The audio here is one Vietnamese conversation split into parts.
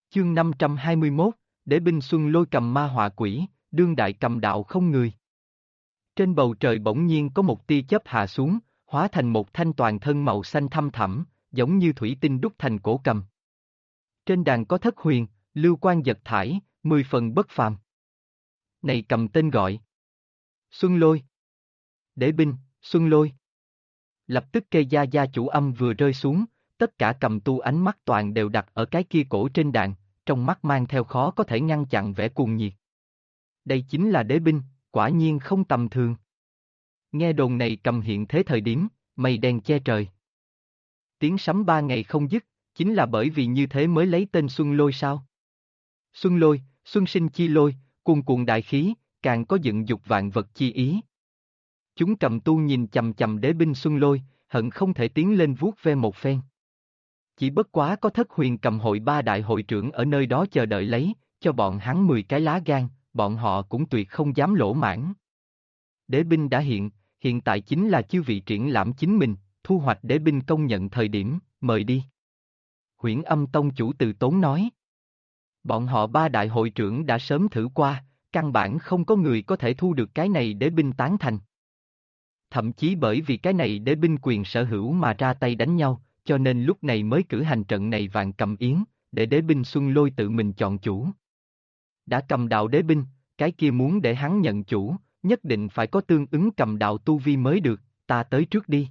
Chương 521, Đế binh Xuân Lôi cầm ma họa quỷ, đương đại cầm đạo không người. Trên bầu trời bỗng nhiên có một tia chớp hạ xuống, hóa thành một thanh toàn thân màu xanh thăm thẳm, giống như thủy tinh đúc thành cổ cầm. Trên đàn có thất huyền, lưu quang giật thải, 10 phần bất phàm. Này cầm tên gọi Xuân Lôi. Đế binh, Xuân Lôi. Lập tức cây gia gia chủ âm vừa rơi xuống, tất cả cầm tu ánh mắt toàn đều đặt ở cái kia cổ trên đàn, trong mắt mang theo khó có thể ngăn chặn vẻ cuồng nhiệt. Đây chính là đế binh, quả nhiên không tầm thường. Nghe đồn này cầm hiện thế thời điểm, mây đen che trời. Tiếng sấm 3 ngày không dứt, chính là bởi vì như thế mới lấy tên Xuân Lôi sao? Xuân Lôi, xuân sinh chi lôi, cuồn cuộn đại khí, càng có dựng dục vạn vật chi ý. Chúng cầm tu nhìn chằm chằm đế binh Xuân Lôi, hận không thể tiến lên vuốt ve một phen. Chỉ bất quá có thất huyền cầm hội 3 đại hội trưởng ở nơi đó chờ đợi lấy, cho bọn hắn 10 cái lá gan, bọn họ cũng tuyệt không dám lỗ mãn. Đế binh đã hiện tại chính là chư vị triển lãm chính mình, thu hoạch đế binh công nhận thời điểm, mời đi. Huyễn Âm Tông chủ từ tốn nói. Bọn họ 3 đại hội trưởng đã sớm thử qua, căn bản không có người có thể thu được cái này đế binh tán thành. Thậm chí bởi vì cái này đế binh quyền sở hữu mà ra tay đánh nhau, cho nên lúc này mới cử hành trận này vạn cầm yến, để đế binh Xuân Lôi tự mình chọn chủ. Đã cầm đạo đế binh, cái kia muốn để hắn nhận chủ, nhất định phải có tương ứng cầm đạo tu vi mới được, ta tới trước đi.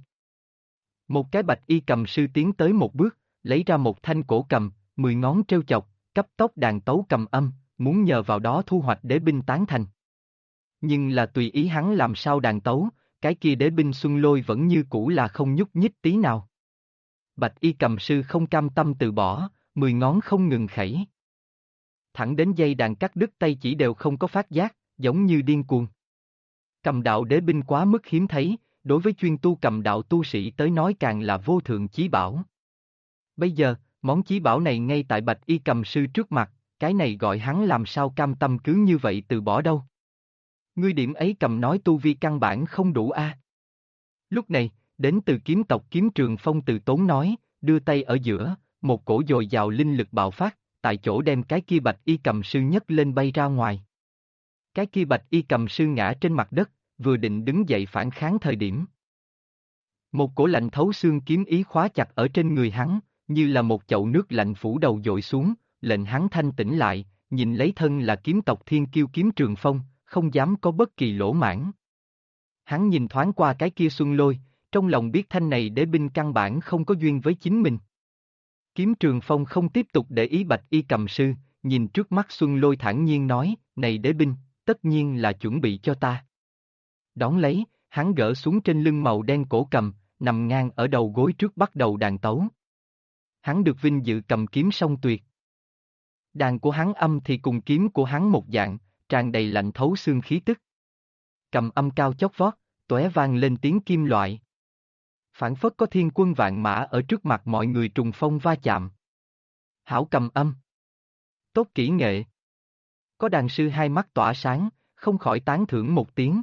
Một cái bạch y cầm sư tiến tới một bước, lấy ra một thanh cổ cầm, 10 ngón treo chọc, cấp tốc đàn tấu cầm âm, muốn nhờ vào đó thu hoạch đế binh tán thành. Nhưng là tùy ý hắn làm sao đàn tấu, cái kia đế binh Xuân Lôi vẫn như cũ là không nhúc nhích tí nào. Bạch y cầm sư không cam tâm từ bỏ, 10 ngón không ngừng khẩy. Thẳng đến dây đàn cắt đứt tay chỉ đều không có phát giác, giống như điên cuồng. Cầm đạo đế binh quá mức hiếm thấy, đối với chuyên tu cầm đạo tu sĩ tới nói càng là vô thượng chí bảo. Bây giờ, món chí bảo này ngay tại bạch y cầm sư trước mặt, cái này gọi hắn làm sao cam tâm cứ như vậy từ bỏ đâu. Ngươi điểm ấy cầm nói tu vi căn bản không đủ a. Lúc này, đến từ kiếm tộc Kiếm Trường Phong từ tốn nói, đưa tay ở giữa, một cổ dồi dào linh lực bạo phát, tại chỗ đem cái kia bạch y cầm sư nhấc lên bay ra ngoài. Cái kia bạch y cầm sư ngã trên mặt đất, vừa định đứng dậy phản kháng thời điểm. Một cổ lạnh thấu xương kiếm ý khóa chặt ở trên người hắn, như là một chậu nước lạnh phủ đầu dội xuống, lệnh hắn thanh tỉnh lại, nhìn lấy thân là kiếm tộc thiên kiêu Kiếm Trường Phong, không dám có bất kỳ lỗ mãn. Hắn nhìn thoáng qua cái kia Xuân Lôi, trong lòng biết thanh này đế binh căn bản không có duyên với chính mình. Kiếm Trường Phong không tiếp tục để ý bạch y cầm sư, nhìn trước mắt Xuân Lôi thản nhiên nói, này đế binh, tất nhiên là chuẩn bị cho ta. Đón lấy, hắn gỡ xuống trên lưng màu đen cổ cầm, nằm ngang ở đầu gối trước bắt đầu đàn tấu. Hắn được vinh dự cầm kiếm song tuyệt. Đàn của hắn âm thì cùng kiếm của hắn một dạng, tràn đầy lạnh thấu xương khí tức. Cầm âm cao chót vót, tóe vang lên tiếng kim loại. Phảng phất có thiên quân vạn mã ở trước mặt mọi người trùng phong va chạm. Hảo cầm âm. Tốt kỹ nghệ. Có đàn sư hai mắt tỏa sáng, không khỏi tán thưởng một tiếng.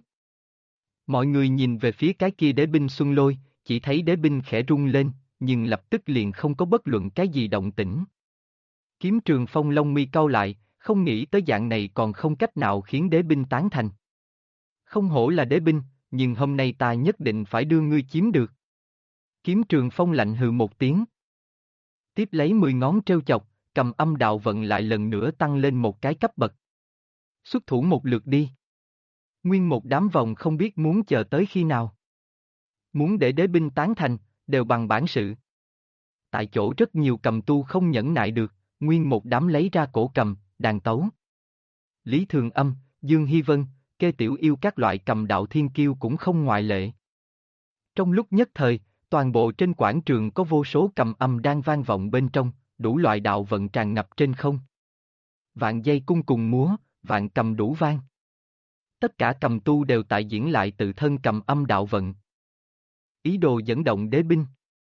Mọi người nhìn về phía cái kia đế binh Xuân Lôi, chỉ thấy đế binh khẽ rung lên, nhưng lập tức liền không có bất luận cái gì động tĩnh. Kiếm Trường Phong lông mi cau lại, không nghĩ tới dạng này còn không cách nào khiến đế binh tán thành. Không hổ là đế binh, nhưng hôm nay ta nhất định phải đưa ngươi chiếm được. Kiếm Trường Phong lạnh hừ một tiếng. Tiếp lấy 10 ngón treo chọc, cầm âm đạo vận lại lần nữa tăng lên một cái cấp bậc. Xuất thủ một lượt đi. Nguyên một đám vòng không biết muốn chờ tới khi nào. Muốn để đế binh tán thành, đều bằng bản sự. Tại chỗ rất nhiều cầm tu không nhẫn nại được, nguyên một đám lấy ra cổ cầm, đàn tấu. Lý Thường Âm, Dương Hy Vân, Kê Tiểu Yêu các loại cầm đạo thiên kiêu cũng không ngoại lệ. Trong lúc nhất thời, toàn bộ trên quảng trường có vô số cầm âm đang vang vọng bên trong, đủ loại đạo vận tràn ngập trên không. Vạn dây cung cùng múa, vạn cầm đủ vang. Tất cả cầm tu đều tại diễn lại tự thân cầm âm đạo vận. Ý đồ dẫn động đế binh.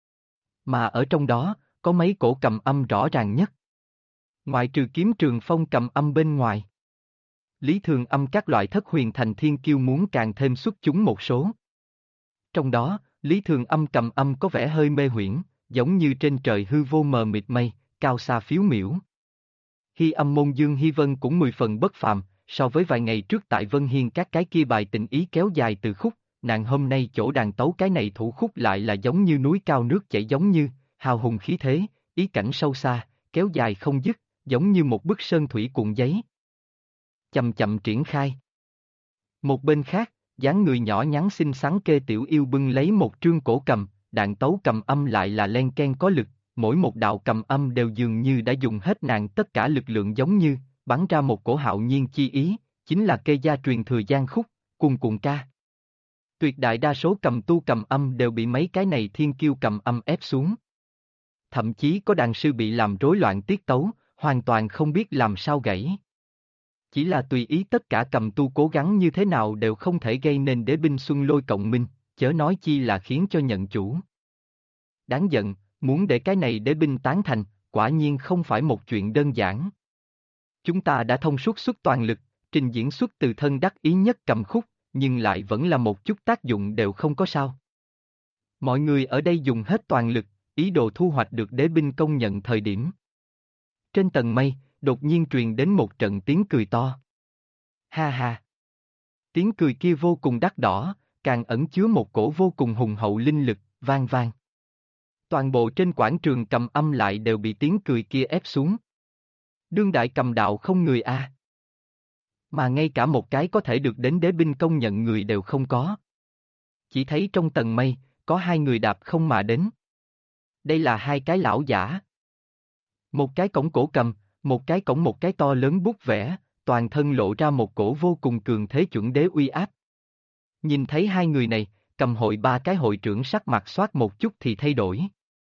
Mà ở trong đó, có mấy cổ cầm âm rõ ràng nhất. Ngoại trừ Kiếm Trường Phong cầm âm bên ngoài. Lý Thường Âm các loại thất huyền thành thiên kiêu muốn càng thêm xuất chúng một số. Trong đó, Lý Thường Âm cầm âm có vẻ hơi mê huyễn, giống như trên trời hư vô mờ mịt mây, cao xa phiếu miểu. Hy Âm môn Dương Hy Vân cũng 10 phần bất phàm, so với vài ngày trước tại Vân Hiên các cái kia bài tình ý kéo dài từ khúc, nàng hôm nay chỗ đàn tấu cái này thủ khúc lại là giống như núi cao nước chảy, giống như hào hùng khí thế, ý cảnh sâu xa, kéo dài không dứt, giống như một bức sơn thủy cuộn giấy. Chậm chậm triển khai. Một bên khác, dáng người nhỏ nhắn xinh xắn Kê Tiểu Yêu bưng lấy một trương cổ cầm, đàn tấu cầm âm lại là len ken có lực, mỗi một đạo cầm âm đều dường như đã dùng hết nàng tất cả lực lượng, giống như bắn ra một cổ hạo nhiên chi ý, chính là Kê gia truyền thừa giang khúc, cuồn cuộn ca. Tuyệt đại đa số cầm tu cầm âm đều bị mấy cái này thiên kiêu cầm âm ép xuống. Thậm chí có đàn sư bị làm rối loạn tiết tấu, hoàn toàn không biết làm sao gãy. Chỉ là tùy ý tất cả cầm tu cố gắng như thế nào đều không thể gây nên đế binh Xuân Lôi cộng minh, chớ nói chi là khiến cho nhận chủ. Đáng giận, muốn để cái này đế binh tán thành, quả nhiên không phải một chuyện đơn giản. Chúng ta đã thông suốt xuất toàn lực, trình diễn xuất từ thân đắc ý nhất cầm khúc, nhưng lại vẫn là một chút tác dụng đều không có sao. Mọi người ở đây dùng hết toàn lực, ý đồ thu hoạch được đế binh công nhận thời điểm. Trên tầng mây, đột nhiên truyền đến một trận tiếng cười to. Ha ha! Tiếng cười kia vô cùng đắt đỏ, càng ẩn chứa một cổ vô cùng hùng hậu linh lực, vang vang. Toàn bộ trên quảng trường cầm âm lại đều bị tiếng cười kia ép xuống. Đương đại cầm đạo không người a. Mà ngay cả một cái có thể được đến đế binh công nhận người đều không có. Chỉ thấy trong tầng mây, có hai người đạp không mà đến. Đây là hai cái lão giả. Một cái cổng cổ cầm, một cái cổng một cái to lớn bút vẽ, toàn thân lộ ra một cổ vô cùng cường thế chuẩn đế uy áp. Nhìn thấy hai người này, cầm hội ba cái hội trưởng sắc mặt xoát một chút thì thay đổi.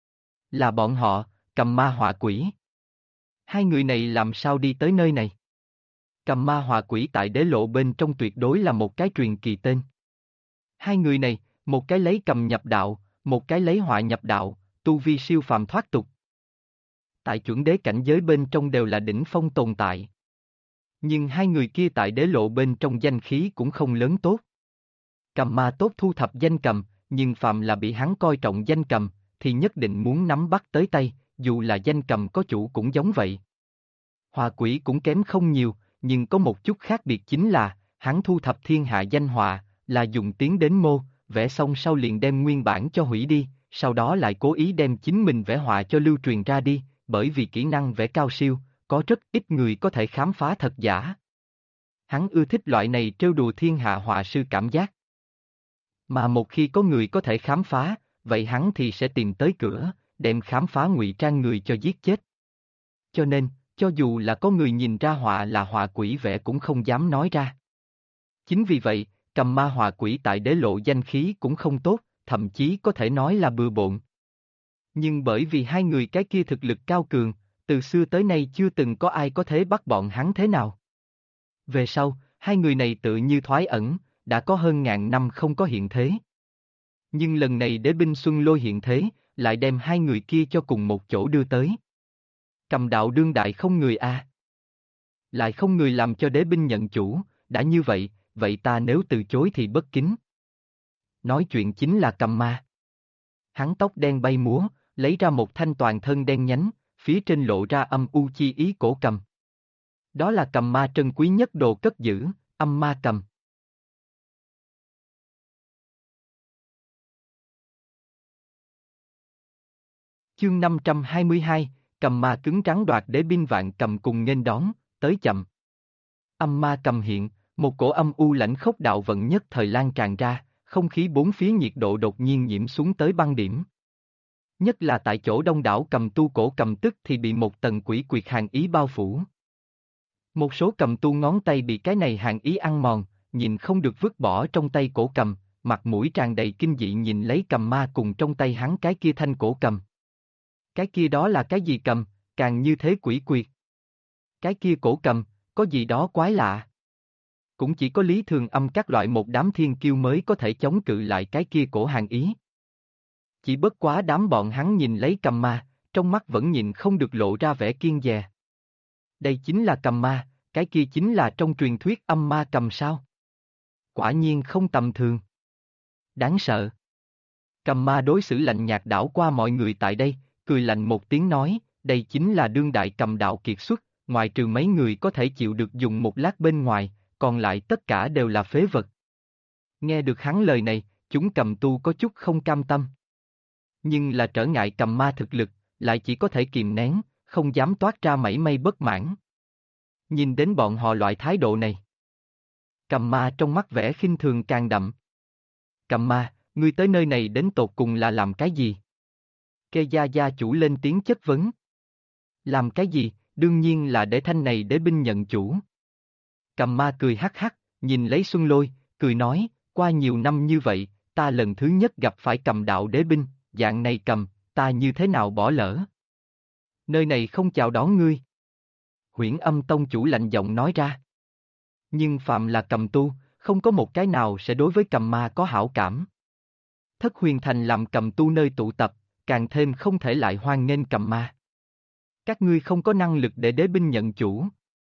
Là bọn họ, Cầm Ma Họa Quỷ. Hai người này làm sao đi tới nơi này? Cầm Ma Họa Quỷ tại đế lộ bên trong tuyệt đối là một cái truyền kỳ tên. Hai người này, một cái lấy cầm nhập đạo, một cái lấy họa nhập đạo, tu vi siêu phàm thoát tục. Tại chuẩn đế cảnh giới bên trong đều là đỉnh phong tồn tại. Nhưng hai người kia tại đế lộ bên trong danh khí cũng không lớn tốt. Cầm ma tốt thu thập danh cầm, nhưng phàm là bị hắn coi trọng danh cầm, thì nhất định muốn nắm bắt tới tay, dù là danh cầm có chủ cũng giống vậy. Họa quỷ cũng kém không nhiều, nhưng có một chút khác biệt chính là, hắn thu thập thiên hạ danh họa, là dùng tiếng đến mô, vẽ xong sau liền đem nguyên bản cho hủy đi, sau đó lại cố ý đem chính mình vẽ họa cho lưu truyền ra đi, bởi vì kỹ năng vẽ cao siêu, có rất ít người có thể khám phá thật giả. Hắn ưa thích loại này trêu đùa thiên hạ họa sư cảm giác. Mà một khi có người có thể khám phá, vậy hắn thì sẽ tìm tới cửa, đem khám phá ngụy trang người cho giết chết. Cho nên, cho dù là có người nhìn ra họa là họa quỷ vẽ cũng không dám nói ra. Chính vì vậy, Cầm Ma Họa Quỷ tại đế lộ danh khí cũng không tốt, thậm chí có thể nói là bừa bộn. Nhưng bởi vì hai người cái kia thực lực cao cường, từ xưa tới nay chưa từng có ai có thể bắt bọn hắn thế nào. Về sau, hai người này tự như thoái ẩn, đã có hơn ngàn năm không có hiện thế. Nhưng lần này đế binh Xuân Lôi hiện thế, lại đem hai người kia cho cùng một chỗ đưa tới. Cầm đạo đương đại không người a. Lại không người làm cho đế binh nhận chủ, đã như vậy, vậy ta nếu từ chối thì bất kính. Nói chuyện chính là Cầm Ma. Hắn tóc đen bay múa, lấy ra một thanh toàn thân đen nhánh, phía trên lộ ra âm u chi ý cổ cầm. Đó là cầm ma trân quý nhất đồ cất giữ, âm ma cầm. Chương 522, cầm ma cứng trắng đoạt đế binh vạn cầm cùng nghênh đón, tới chậm. Âm ma cầm hiện, một cổ âm u lãnh khốc đạo vận nhất thời lan tràn ra, không khí bốn phía nhiệt độ đột nhiên nhiễm xuống tới băng điểm. Nhất là tại chỗ đông đảo cầm tu cổ cầm tức thì bị một tầng quỷ quyệt hàn ý bao phủ. Một số cầm tu ngón tay bị cái này hàn ý ăn mòn, nhìn không được vứt bỏ trong tay cổ cầm, mặt mũi tràn đầy kinh dị nhìn lấy cầm ma cùng trong tay hắn cái kia thanh cổ cầm. Cái kia đó là cái gì cầm, càng như thế quỷ quyệt. Cái kia cổ cầm, có gì đó quái lạ. Cũng chỉ có Lý Thường Âm các loại một đám thiên kiêu mới có thể chống cự lại cái kia cổ hàn ý. Chỉ bất quá đám bọn hắn nhìn lấy cầm ma, trong mắt vẫn nhìn không được lộ ra vẻ kiêng dè. Đây chính là cầm ma, cái kia chính là trong truyền thuyết âm ma cầm sao? Quả nhiên không tầm thường. Đáng sợ. Cầm ma đối xử lạnh nhạt đảo qua mọi người tại đây, cười lạnh một tiếng nói, đây chính là đương đại cầm đạo kiệt xuất, ngoại trừ mấy người có thể chịu được dùng một lát bên ngoài, còn lại tất cả đều là phế vật. Nghe được hắn lời này, chúng cầm tu có chút không cam tâm. Nhưng là trở ngại cầm ma thực lực, lại chỉ có thể kìm nén, không dám toát ra mảy may bất mãn. Nhìn đến bọn họ loại thái độ này, cầm ma trong mắt vẻ khinh thường càng đậm. Cầm ma, ngươi tới nơi này đến tột cùng là làm cái gì? Kê gia gia chủ lên tiếng chất vấn. Làm cái gì, đương nhiên là để thanh này đế binh nhận chủ. Cầm ma cười hắc hắc, nhìn lấy Xuân Lôi, cười nói, qua nhiều năm như vậy, ta lần thứ nhất gặp phải cầm đạo đế binh, dạng này cầm, ta như thế nào bỏ lỡ? Nơi này không chào đón ngươi. Huyễn Âm tông chủ lạnh giọng nói ra. Nhưng phạm là cầm tu, không có một cái nào sẽ đối với cầm ma có hảo cảm. Thất Huyền Thành làm cầm tu nơi tụ tập, càng thêm không thể lại hoan nghênh cầm ma. Các ngươi không có năng lực để đế binh nhận chủ.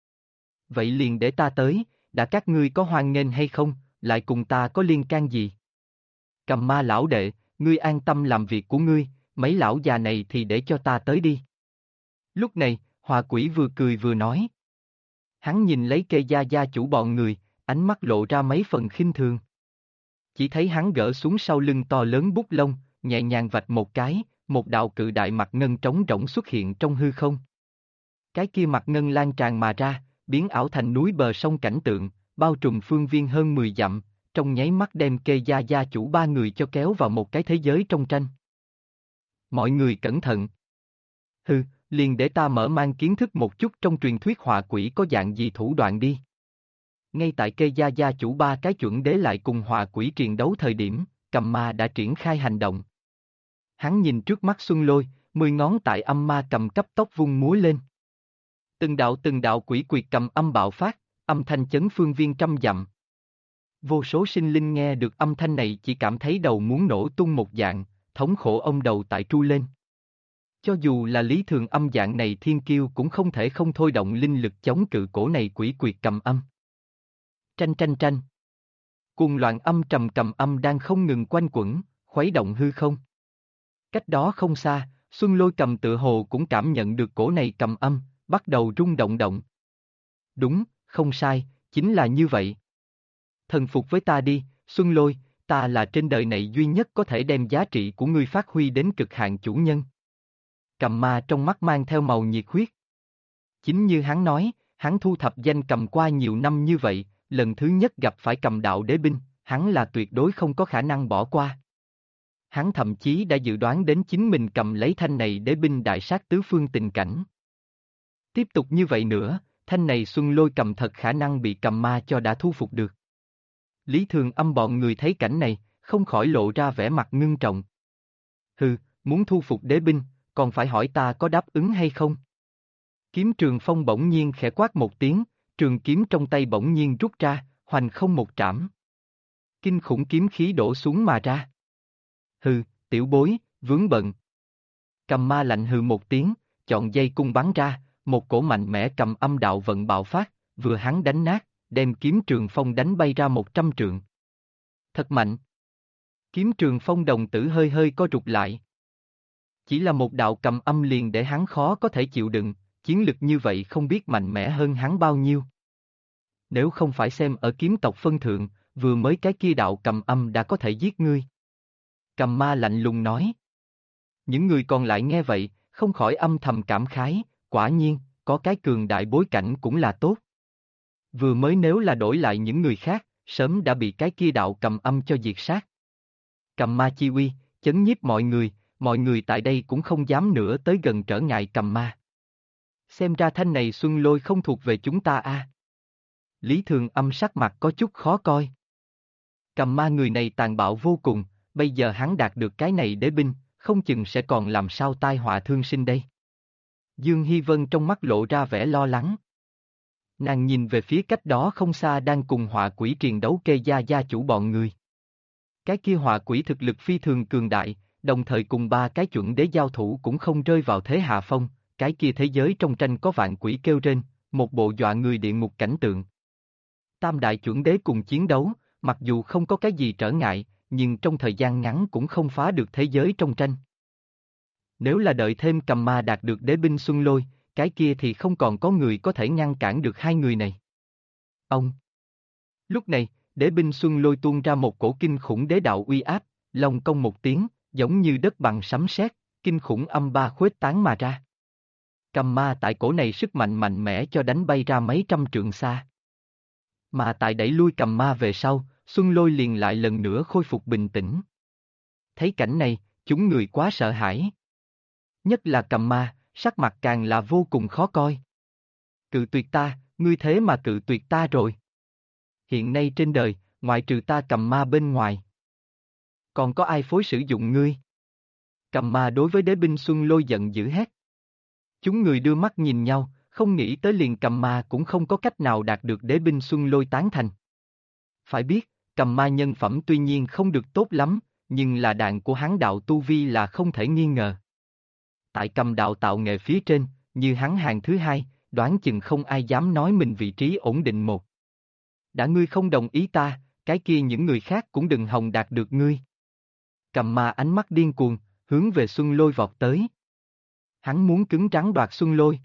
Vậy liền để ta tới, đã các ngươi có hoan nghênh hay không, lại cùng ta có liên can gì? Cầm ma lão đệ, ngươi an tâm làm việc của ngươi, mấy lão già này thì để cho ta tới đi. Lúc này, Hòa Quỷ vừa cười vừa nói. Hắn nhìn lấy Kê gia gia chủ bọn người, ánh mắt lộ ra mấy phần khinh thường. Chỉ thấy hắn gỡ xuống sau lưng to lớn bút lông, nhẹ nhàng vạch một cái, một đạo cự đại mặt ngân trống rỗng xuất hiện trong hư không. Cái kia mặt ngân lan tràn mà ra, biến ảo thành núi bờ sông cảnh tượng, bao trùm phương viên hơn 10 dặm, trong nháy mắt đem Kê gia gia chủ ba người cho kéo vào một cái thế giới trong tranh. Mọi người cẩn thận. Hừ, liền để ta mở mang kiến thức một chút trong truyền thuyết họa quỷ có dạng gì thủ đoạn đi. Ngay tại Kê gia gia chủ ba cái chuẩn đế lại cùng họa quỷ triền đấu thời điểm, cầm ma đã triển khai hành động. Hắn nhìn trước mắt Xuân Lôi, 10 ngón tại âm ma cầm cấp tốc vung múa lên. Từng đạo quỷ quyệt cầm âm bạo phát, âm thanh chấn phương viên trăm dặm. Vô số sinh linh nghe được âm thanh này chỉ cảm thấy đầu muốn nổ tung một dạng, thống khổ ông đầu tại tru lên. Cho dù là lý thường âm dạng này thiên kiêu cũng không thể không thôi động linh lực chống cự cổ này quỷ quyệt cầm âm. Tranh tranh tranh. Cuồng loạn âm trầm cầm âm đang không ngừng quanh quẩn, khuấy động hư không. Cách đó không xa, Xuân Lôi cầm tựa hồ cũng cảm nhận được cổ này cầm âm, bắt đầu rung động động. Đúng, không sai, chính là như vậy. Thần phục với ta đi, Xuân Lôi, ta là trên đời này duy nhất có thể đem giá trị của ngươi phát huy đến cực hạn chủ nhân. Cầm ma trong mắt mang theo màu nhiệt huyết. Chính như hắn nói, hắn thu thập danh cầm qua nhiều năm như vậy, lần thứ nhất gặp phải cầm đạo đế binh, hắn là tuyệt đối không có khả năng bỏ qua. Hắn thậm chí đã dự đoán đến chính mình cầm lấy thanh này đế binh đại sát tứ phương tình cảnh. Tiếp tục như vậy nữa, thanh này Xuân Lôi cầm thật khả năng bị cầm ma cho đã thu phục được. Lý Thường Âm bọn người thấy cảnh này, không khỏi lộ ra vẻ mặt ngưng trọng. Hừ, muốn thu phục đế binh, còn phải hỏi ta có đáp ứng hay không? Kiếm Trường Phong bỗng nhiên khẽ quát một tiếng, trường kiếm trong tay bỗng nhiên rút ra, hoành không một trảm. Kinh khủng kiếm khí đổ xuống mà ra. Hừ, tiểu bối, vướng bận. Cầm ma lạnh hừ một tiếng, chọn dây cung bắn ra, một cổ mạnh mẽ cầm âm đạo vận bạo phát, vừa hắn đánh nát, đem kiếm Trường Phong đánh bay ra 100 trượng. Thật mạnh. Kiếm Trường Phong đồng tử hơi hơi co rụt lại. Chỉ là một đạo cầm âm liền để hắn khó có thể chịu đựng, chiến lực như vậy không biết mạnh mẽ hơn hắn bao nhiêu. Nếu không phải xem ở kiếm tộc phân thượng, vừa mới cái kia đạo cầm âm đã có thể giết ngươi. Cầm ma lạnh lùng nói. Những người còn lại nghe vậy, không khỏi âm thầm cảm khái, quả nhiên, có cái cường đại bối cảnh cũng là tốt. Vừa mới nếu là đổi lại những người khác, sớm đã bị cái kia đạo cầm âm cho diệt sát. Cầm ma chi uy, chấn nhiếp mọi người tại đây cũng không dám nữa tới gần trở ngại cầm ma. Xem ra thanh này Xuân Lôi không thuộc về chúng ta a. Lý Thường Âm sắc mặt có chút khó coi. Cầm ma người này tàn bạo vô cùng, bây giờ hắn đạt được cái này đế binh, không chừng sẽ còn làm sao tai họa thương sinh đây. Dương Hy Vân trong mắt lộ ra vẻ lo lắng. Nàng nhìn về phía cách đó không xa đang cùng họa quỷ triền đấu Kê gia gia chủ bọn người. Cái kia họa quỷ thực lực phi thường cường đại, đồng thời cùng ba cái chuẩn đế giao thủ cũng không rơi vào thế hạ phong, cái kia thế giới trong tranh có vạn quỷ kêu rên, một bộ dọa người địa ngục cảnh tượng. Tam đại chuẩn đế cùng chiến đấu, mặc dù không có cái gì trở ngại, nhưng trong thời gian ngắn cũng không phá được thế giới trong tranh. Nếu là đợi thêm cầm ma đạt được đế binh Xuân Lôi, cái kia thì không còn có người có thể ngăn cản được hai người này. Ông. Lúc này, đế binh Xuân Lôi tuôn ra một cổ kinh khủng đế đạo uy áp, long cong một tiếng, giống như đất bằng sấm sét, kinh khủng âm ba khuếch tán mà ra. Cầm ma tại cổ này sức mạnh mạnh mẽ cho đánh bay ra mấy trăm trượng xa. Mà tại đẩy lui cầm ma về sau, Xuân Lôi liền lại lần nữa khôi phục bình tĩnh. Thấy cảnh này, chúng người quá sợ hãi. Nhất là cầm ma, sắc mặt càng là vô cùng khó coi. Cự tuyệt ta, ngươi thế mà cự tuyệt ta rồi. Hiện nay trên đời, ngoại trừ ta cầm ma bên ngoài, còn có ai phối sử dụng ngươi? Cầm ma đối với đế binh Xuân Lôi giận dữ hét. Chúng người đưa mắt nhìn nhau, không nghĩ tới liền cầm ma cũng không có cách nào đạt được đế binh Xuân Lôi tán thành. Phải biết, cầm ma nhân phẩm tuy nhiên không được tốt lắm, nhưng là đạn của hắn đạo tu vi là không thể nghi ngờ. Tại cầm đạo tạo nghệ phía trên, như hắn hàng thứ hai, đoán chừng không ai dám nói mình vị trí ổn định một. Đã ngươi không đồng ý ta, cái kia những người khác cũng đừng hòng đạt được ngươi. Cầm ma ánh mắt điên cuồng, hướng về Xuân Lôi vọt tới. Hắn muốn cứng rắn đoạt Xuân Lôi.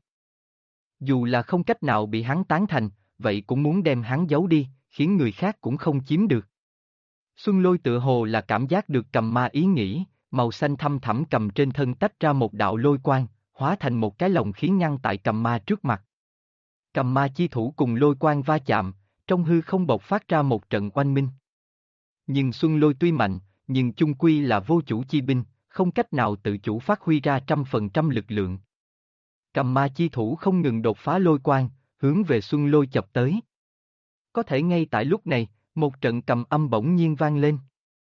Dù là không cách nào bị hắn tán thành, vậy cũng muốn đem hắn giấu đi, khiến người khác cũng không chiếm được. Xuân Lôi tựa hồ là cảm giác được cầm ma ý nghĩ, màu xanh thăm thẳm cầm trên thân tách ra một đạo lôi quang, hóa thành một cái lồng khí ngăn tại cầm ma trước mặt. Cầm ma chi thủ cùng lôi quang va chạm, trong hư không bộc phát ra một trận oanh minh. Nhưng Xuân Lôi tuy mạnh, nhưng chung quy là vô chủ chi binh, không cách nào tự chủ phát huy ra 100% lực lượng. Cầm ma chi thủ không ngừng đột phá lôi quang, hướng về Xuân Lôi chập tới. Có thể ngay tại lúc này, một trận cầm âm bỗng nhiên vang lên.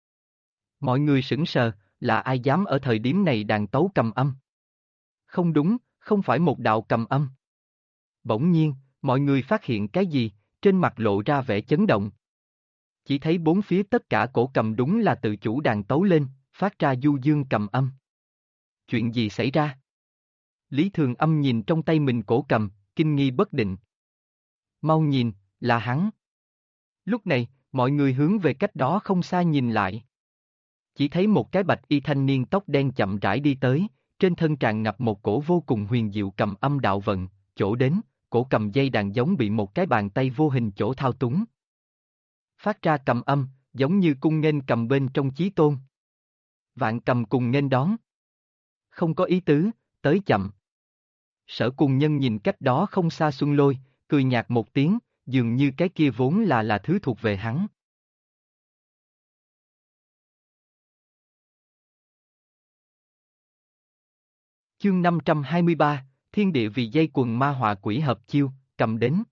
Mọi người sững sờ, là ai dám ở thời điểm này đàn tấu cầm âm? Không đúng, không phải một đạo cầm âm. Bỗng nhiên, mọi người phát hiện cái gì, trên mặt lộ ra vẻ chấn động. Chỉ thấy bốn phía tất cả cổ cầm đúng là tự chủ đàn tấu lên, phát ra du dương cầm âm. Chuyện gì xảy ra? Lý Thường Âm nhìn trong tay mình cổ cầm, kinh nghi bất định. Mau nhìn, là hắn. Lúc này, mọi người hướng về cách đó không xa nhìn lại. Chỉ thấy một cái bạch y thanh niên tóc đen chậm rãi đi tới, trên thân tràn ngập một cổ vô cùng huyền diệu cầm âm đạo vận, chỗ đến, cổ cầm dây đàn giống bị một cái bàn tay vô hình chỗ thao túng. Phát ra cầm âm, giống như cung nghênh cầm bên trong chí tôn. Vạn cầm cùng nghênh đón. Không có ý tứ, tới chậm. Sở Cùng Nhân nhìn cách đó không xa Xuân Lôi, cười nhạt một tiếng, dường như cái kia vốn là thứ thuộc về hắn. Chương 523, Thiên địa vì dây quần ma họa quỷ hợp chiêu, cầm đến.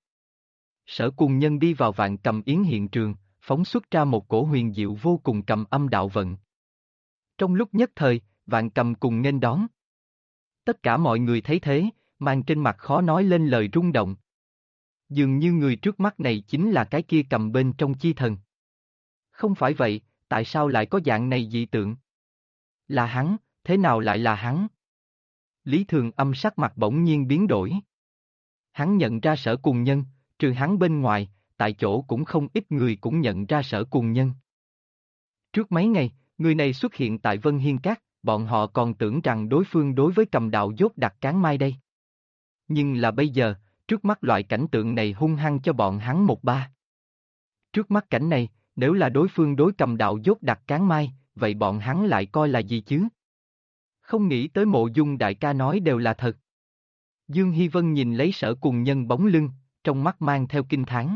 Sở Cùng Nhân đi vào vạn cầm yến hiện trường, phóng xuất ra một cổ huyền diệu vô cùng cầm âm đạo vận. Trong lúc nhất thời, vạn cầm cùng nghênh đón. Tất cả mọi người thấy thế, mang trên mặt khó nói lên lời rung động. Dường như người trước mắt này chính là cái kia cầm bên trong chi thần. Không phải vậy, tại sao lại có dạng này dị tượng? Là hắn, thế nào lại là hắn? Lý Thường Âm sắc mặt bỗng nhiên biến đổi. Hắn nhận ra Sở Cùng Nhân, trừ hắn bên ngoài, tại chỗ cũng không ít người cũng nhận ra Sở Cùng Nhân. Trước mấy ngày, người này xuất hiện tại Vân Hiên Các, bọn họ còn tưởng rằng đối phương đối với cầm đạo dốt đặt cán mai đây. Nhưng là bây giờ, trước mắt loại cảnh tượng này hung hăng cho bọn hắn một ba. Trước mắt cảnh này, nếu là đối phương đối cầm đạo dốt đặt cán mai, vậy bọn hắn lại coi là gì chứ? Không nghĩ tới Mộ Dung đại ca nói đều là thật. Dương Hy Vân nhìn lấy Sở Cùng Nhân bóng lưng, trong mắt mang theo kinh thán.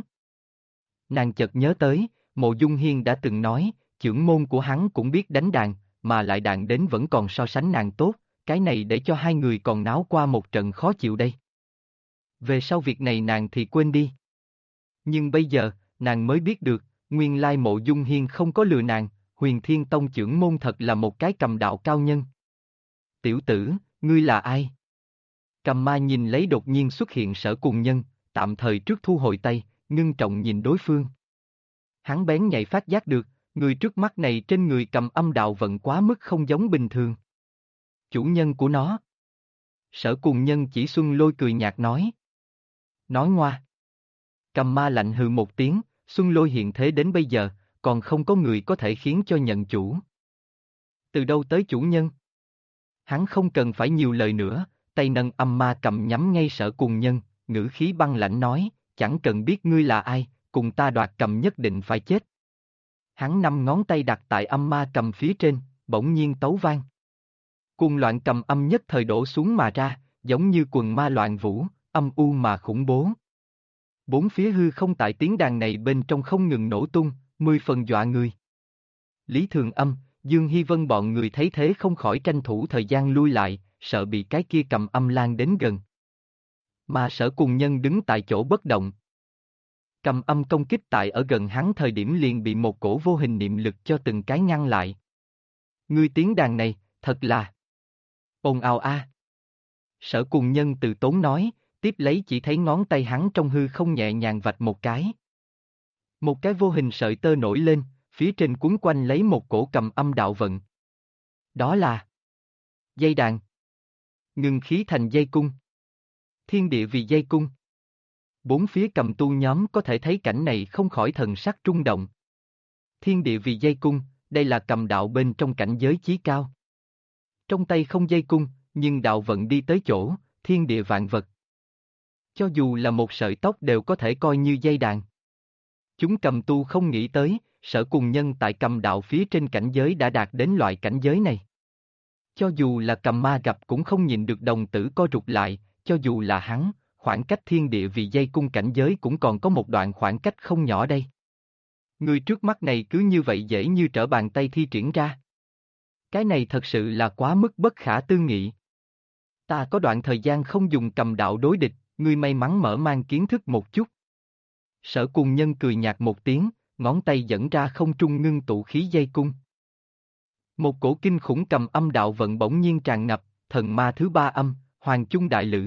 Nàng chợt nhớ tới, Mộ Dung Hiên đã từng nói, chưởng môn của hắn cũng biết đánh đàn, mà lại đàn đến vẫn còn so sánh nàng tốt, cái này để cho hai người còn náo qua một trận khó chịu đây. Về sau việc này nàng thì quên đi. Nhưng bây giờ, nàng mới biết được, nguyên lai Mộ Dung Hiên không có lừa nàng, Huyền Thiên Tông chưởng môn thật là một cái cầm đạo cao nhân. Tiểu tử, ngươi là ai? Cầm ma nhìn lấy đột nhiên xuất hiện Sở Cùng Nhân, tạm thời trước thu hồi tay, ngưng trọng nhìn đối phương. Hắn bén nhạy phát giác được, người trước mắt này trên người cầm âm đạo vận quá mức không giống bình thường. Chủ nhân của nó. Sở Cùng Nhân chỉ Xuân Lôi cười nhạt nói. Nói ngoa. Cầm ma lạnh hừ một tiếng, Xuân Lôi hiện thế đến bây giờ, còn không có người có thể khiến cho nhận chủ. Từ đâu tới chủ nhân? Hắn không cần phải nhiều lời nữa, tay nâng âm ma cầm nhắm ngay Sở Cùng Nhân, ngữ khí băng lãnh nói, chẳng cần biết ngươi là ai, cùng ta đoạt cầm nhất định phải chết. Hắn 5 ngón tay đặt tại âm ma cầm phía trên, bỗng nhiên tấu vang. Cuồng loạn cầm âm nhất thời đổ xuống mà ra, giống như quần ma loạn vũ, âm u mà khủng bố. Bốn phía hư không tại tiếng đàn này bên trong không ngừng nổ tung, 10 phần dọa người. Lý Thường Âm, Dương Hy Vân bọn người thấy thế không khỏi tranh thủ thời gian lui lại, sợ bị cái kia cầm âm lan đến gần. Mà Sở Cùng Nhân đứng tại chỗ bất động. Cầm âm công kích tại ở gần hắn thời điểm liền bị một cổ vô hình niệm lực cho từng cái ngăn lại. Ngươi tiếng đàn này, thật là ồn ào a. Sở Cùng Nhân từ tốn nói, tiếp lấy chỉ thấy ngón tay hắn trong hư không nhẹ nhàng vạch một cái. Một cái vô hình sợi tơ nổi lên, phía trên quấn quanh lấy một cổ cầm âm đạo vận. Đó là dây đàn. Ngừng khí thành dây cung. Thiên địa vì dây cung. Bốn phía cầm tu nhóm có thể thấy cảnh này không khỏi thần sắc rung động. Thiên địa vì dây cung, đây là cầm đạo bên trong cảnh giới chí cao. Trong tay không dây cung, nhưng đạo vận đi tới chỗ, thiên địa vạn vật. Cho dù là một sợi tóc đều có thể coi như dây đàn. Chúng cầm tu không nghĩ tới, Sở Cùng Nhân tại cầm đạo phía trên cảnh giới đã đạt đến loại cảnh giới này. Cho dù là cầm ma gặp cũng không nhìn được đồng tử co rụt lại, cho dù là hắn, khoảng cách thiên địa vì dây cung cảnh giới cũng còn có một đoạn khoảng cách không nhỏ đây. Người trước mắt này cứ như vậy dễ như trở bàn tay thi triển ra. Cái này thật sự là quá mức bất khả tư nghị. Ta có đoạn thời gian không dùng cầm đạo đối địch, ngươi may mắn mở mang kiến thức một chút. Sở Cùng Nhân cười nhạt một tiếng, ngón tay dẫn ra không trung ngưng tụ khí dây cung. Một cổ kinh khủng cầm âm đạo vận bỗng nhiên tràn ngập, thần ma thứ ba âm, hoàng chung đại lữ.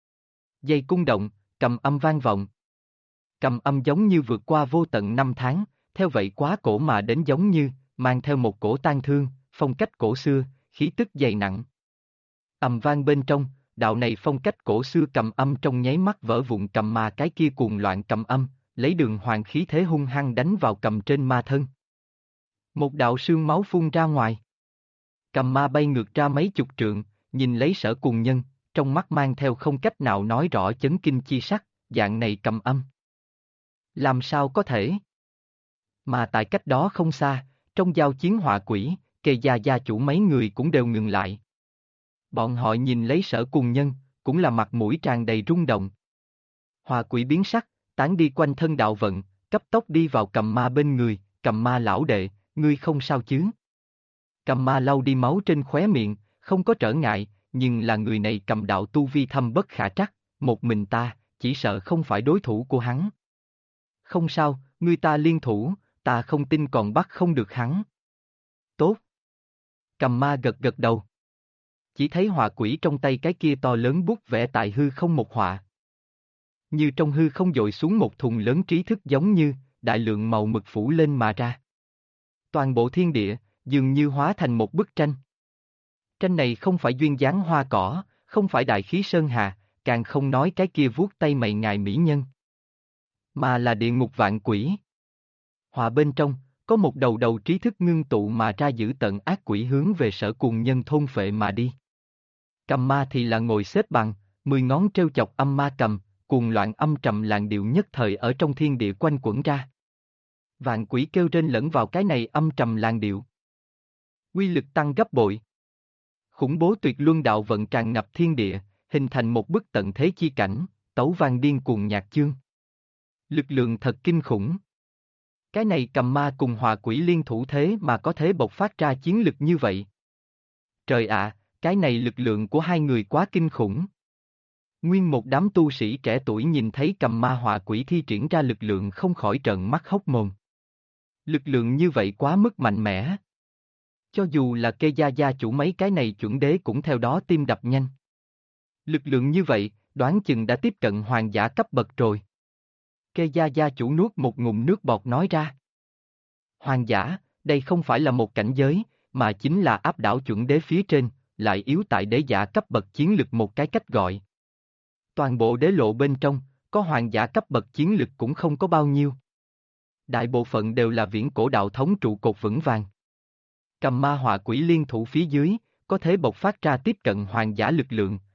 Dây cung động, cầm âm vang vọng. Cầm âm giống như vượt qua vô tận 5 tháng, theo vậy quá cổ mà đến giống như, mang theo một cổ tang thương, phong cách cổ xưa, khí tức dày nặng. Ầm vang bên trong, đạo này phong cách cổ xưa cầm âm trong nháy mắt vỡ vụn cầm ma cái kia cuồng loạn cầm âm, lấy đường hoàng khí thế hung hăng đánh vào cầm trên ma thân. Một đạo sương máu phun ra ngoài. Cầm ma bay ngược ra mấy chục trượng, nhìn lấy Sở Cùng Nhân, trong mắt mang theo không cách nào nói rõ chấn kinh chi sắc, dạng này cầm âm. Làm sao có thể? Mà tại cách đó không xa, trong giao chiến họa quỷ, Kê gia gia chủ mấy người cũng đều ngừng lại. Bọn họ nhìn lấy Sở Cùng Nhân, cũng là mặt mũi tràn đầy rung động. Họa quỷ biến sắc, tán đi quanh thân đạo vận, cấp tốc đi vào cầm ma bên người, cầm ma lão đệ, ngươi không sao chứ? Cầm ma lau đi máu trên khóe miệng, không có trở ngại, nhưng là người này cầm đạo tu vi thâm bất khả trắc, một mình ta, chỉ sợ không phải đối thủ của hắn. Không sao, ngươi ta liên thủ, ta không tin còn bắt không được hắn. Tốt. Cầm ma gật gật đầu. Chỉ thấy họa quỷ trong tay cái kia to lớn bút vẽ tại hư không một họa. Như trong hư không dội xuống một thùng lớn trí thức giống như, đại lượng màu mực phủ lên mà ra. Toàn bộ thiên địa, dường như hóa thành một bức tranh. Tranh này không phải duyên dáng hoa cỏ, không phải đại khí sơn hà, càng không nói cái kia vuốt tay mày ngài mỹ nhân. Mà là địa ngục vạn quỷ. Họa bên trong, có một đầu đầu trí thức ngưng tụ mà ra giữ tận ác quỷ hướng về Sở Cùng Nhân thôn phệ mà đi. Cầm ma thì là ngồi xếp bằng, 10 ngón treo chọc âm ma cầm, cuồng loạn âm trầm làn điệu nhất thời ở trong thiên địa quanh quẩn ra. Vạn quỷ kêu rên lẫn vào cái này âm trầm làn điệu. Quy lực tăng gấp bội. Khủng bố tuyệt luân đạo vận tràn ngập thiên địa, hình thành một bức tận thế chi cảnh, tấu vang điên cuồng nhạc chương. Lực lượng thật kinh khủng. Cái này cầm ma cùng họa quỷ liên thủ thế mà có thể bộc phát ra chiến lực như vậy. Trời ạ, cái này lực lượng của hai người quá kinh khủng. Nguyên một đám tu sĩ trẻ tuổi nhìn thấy cầm ma họa quỷ thi triển ra lực lượng không khỏi trợn mắt hốc mồm. Lực lượng như vậy quá mức mạnh mẽ. Cho dù là Kê gia gia chủ mấy cái này chuẩn đế cũng theo đó tim đập nhanh. Lực lượng như vậy, đoán chừng đã tiếp cận hoàng giả cấp bậc rồi. Kê gia gia chủ nuốt một ngụm nước bọt nói ra. Hoàng giả, đây không phải là một cảnh giới, mà chính là áp đảo chuẩn đế phía trên, lại yếu tại đế giả cấp bậc chiến lực một cái cách gọi. Toàn bộ đế lộ bên trong, có hoàng giả cấp bậc chiến lực cũng không có bao nhiêu. Đại bộ phận đều là viễn cổ đạo thống trụ cột vững vàng. Cầm ma họa quỷ liên thủ phía dưới, có thể bộc phát ra tiếp cận hoàng giả lực lượng,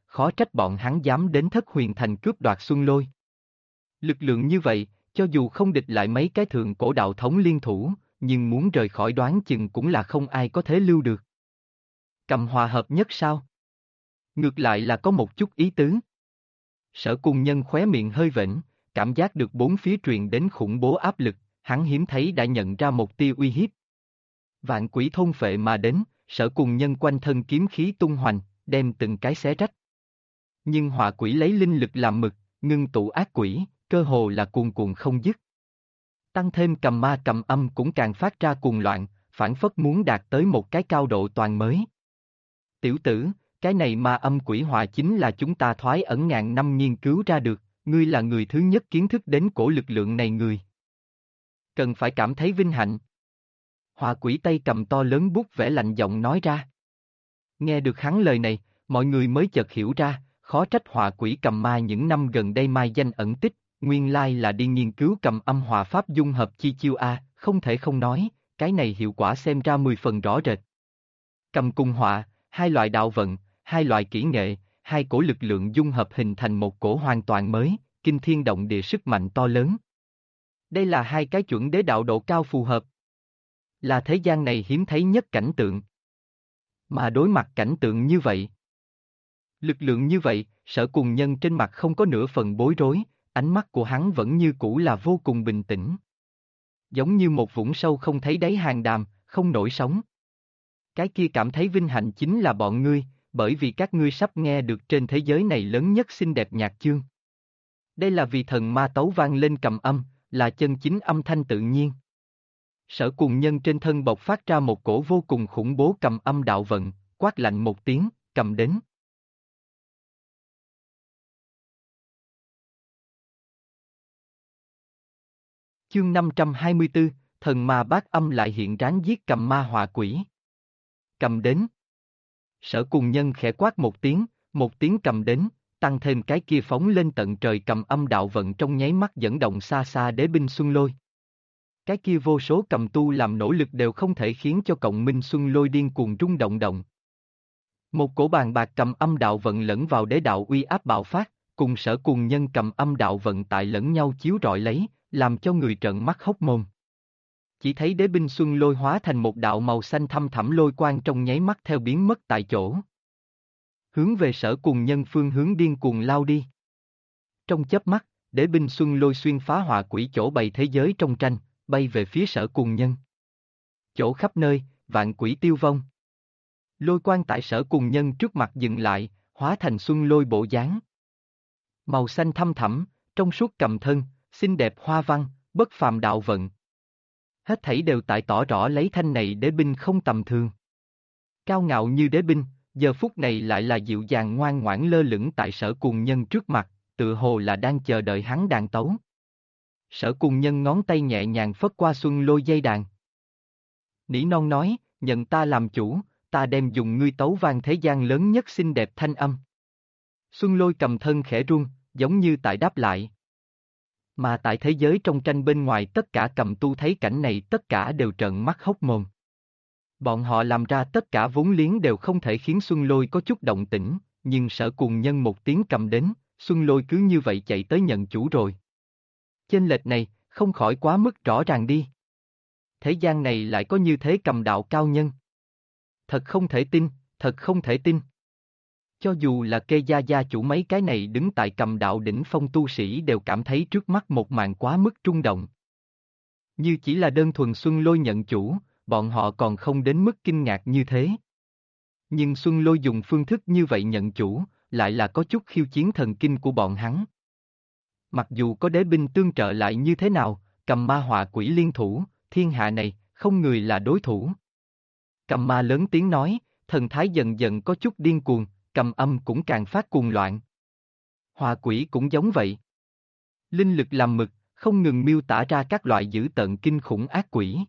khó trách bọn hắn dám đến Thất Huyền Thành cướp đoạt Xuân Lôi. Lực lượng như vậy, cho dù không địch lại mấy cái thượng cổ đạo thống liên thủ, nhưng muốn rời khỏi đoán chừng cũng là không ai có thể lưu được. Cầm hòa hợp nhất sao? Ngược lại là có một chút ý tứ. Sở Cùng Nhân khóe miệng hơi vểnh, cảm giác được bốn phía truyền đến khủng bố áp lực, hắn hiếm thấy đã nhận ra một tia uy hiếp. Vạn quỷ thôn phệ mà đến, Sở Cùng Nhân quanh thân kiếm khí tung hoành, đem từng cái xé rách. Nhưng họa quỷ lấy linh lực làm mực, ngưng tụ ác quỷ, cơ hồ là cuồn cuộn không dứt. Tăng thêm cầm ma cầm âm cũng càng phát ra cuồng loạn, phản phất muốn đạt tới một cái cao độ toàn mới. Tiểu tử, cái này ma âm quỷ họa chính là chúng ta thoái ẩn ngàn năm nghiên cứu ra được, ngươi là người thứ nhất kiến thức đến cổ lực lượng này người. Cần phải cảm thấy vinh hạnh. Họa quỷ tay cầm to lớn bút vẽ lạnh giọng nói ra. Nghe được hắn lời này, mọi người mới chợt hiểu ra, khó trách họa quỷ cầm ma những năm gần đây mai danh ẩn tích, nguyên lai là đi nghiên cứu cầm âm họa pháp dung hợp chi chiêu A, không thể không nói, cái này hiệu quả xem ra 10 phần rõ rệt. Cầm cùng họa, hai loại đạo vận, hai loại kỹ nghệ, hai cổ lực lượng dung hợp hình thành một cổ hoàn toàn mới, kinh thiên động địa sức mạnh to lớn. Đây là hai cái chuẩn đế đạo độ cao phù hợp. Là thế gian này hiếm thấy nhất cảnh tượng. Mà đối mặt cảnh tượng như vậy, lực lượng như vậy, Sở Cùng Nhân trên mặt không có nửa phần bối rối, ánh mắt của hắn vẫn như cũ là vô cùng bình tĩnh. Giống như một vũng sâu không thấy đáy hang đàm, không nổi sóng. Cái kia cảm thấy vinh hạnh chính là bọn ngươi, bởi vì các ngươi sắp nghe được trên thế giới này lớn nhất xinh đẹp nhạc chương. Đây là vì thần ma tấu vang lên cầm âm, là chân chính âm thanh tự nhiên. Sở Cùng Nhân trên thân bộc phát ra một cổ vô cùng khủng bố cầm âm đạo vận, quát lạnh một tiếng, cầm đến. Chương 524, thần ma bát âm lại hiện ráng giết cầm ma họa quỷ. Cầm đến. Sở Cùng Nhân khẽ quát một tiếng cầm đến, tăng thêm cái kia phóng lên tận trời cầm âm đạo vận trong nháy mắt dẫn động xa xa đế binh Xuân Lôi. Cái kia vô số cầm tu làm nỗ lực đều không thể khiến cho cộng minh Xuân Lôi điên cuồng rung động động. Một cổ bàn bạc cầm âm đạo vận lẫn vào đế đạo uy áp bạo phát, cùng Sở Cùng Nhân cầm âm đạo vận tại lẫn nhau chiếu rọi lấy, làm cho người trợn mắt hốc mồm. Chỉ thấy đế binh Xuân Lôi hóa thành một đạo màu xanh thăm thẳm lôi quang trong nháy mắt theo biến mất tại chỗ. Hướng về Sở Cùng Nhân phương hướng điên cuồng lao đi. Trong chớp mắt, đế binh Xuân Lôi xuyên phá họa quỷ chỗ bày thế giới trong tranh, bay về phía Sở Cùng Nhân. Chỗ khắp nơi, vạn quỷ tiêu vong. Lôi quang tại Sở Cùng Nhân trước mặt dừng lại, hóa thành Xuân Lôi bộ dáng. Màu xanh thăm thẳm, trong suốt cầm thân, xinh đẹp hoa văn, bất phàm đạo vận. Hết thảy đều tại tỏ rõ lấy thanh này đế binh không tầm thường. Cao ngạo như đế binh, giờ phút này lại là dịu dàng ngoan ngoãn lơ lửng tại Sở Cùng Nhân trước mặt, tựa hồ là đang chờ đợi hắn đàn tấu. Sở Cùng Nhân ngón tay nhẹ nhàng phất qua Xuân Lôi dây đàn. Nỉ non nói, nhận ta làm chủ, ta đem dùng ngươi tấu vang thế gian lớn nhất xinh đẹp thanh âm. Xuân Lôi cầm thân khẽ run, giống như tại đáp lại. Mà tại thế giới trong tranh bên ngoài tất cả cầm tu thấy cảnh này tất cả đều trợn mắt hốc mồm. Bọn họ làm ra tất cả vốn liếng đều không thể khiến Xuân Lôi có chút động tĩnh, nhưng Sở Cùng Nhân một tiếng cầm đến, Xuân Lôi cứ như vậy chạy tới nhận chủ rồi. Chênh lệch này, không khỏi quá mức rõ ràng đi. Thế gian này lại có như thế cầm đạo cao nhân. Thật không thể tin, thật không thể tin. Cho dù là Kê gia gia chủ mấy cái này đứng tại cầm đạo đỉnh phong tu sĩ đều cảm thấy trước mắt một màn quá mức rung động. Như chỉ là đơn thuần Xuân Lôi nhận chủ, bọn họ còn không đến mức kinh ngạc như thế. Nhưng Xuân Lôi dùng phương thức như vậy nhận chủ, lại là có chút khiêu chiến thần kinh của bọn hắn. Mặc dù có đế binh tương trợ lại như thế nào, cầm ma họa quỷ liên thủ, thiên hạ này, không người là đối thủ. Cầm ma lớn tiếng nói, thần thái dần dần có chút điên cuồng, cầm âm cũng càng phát cuồng loạn. Họa quỷ cũng giống vậy. Linh lực làm mực, không ngừng miêu tả ra các loại dữ tợn kinh khủng ác quỷ.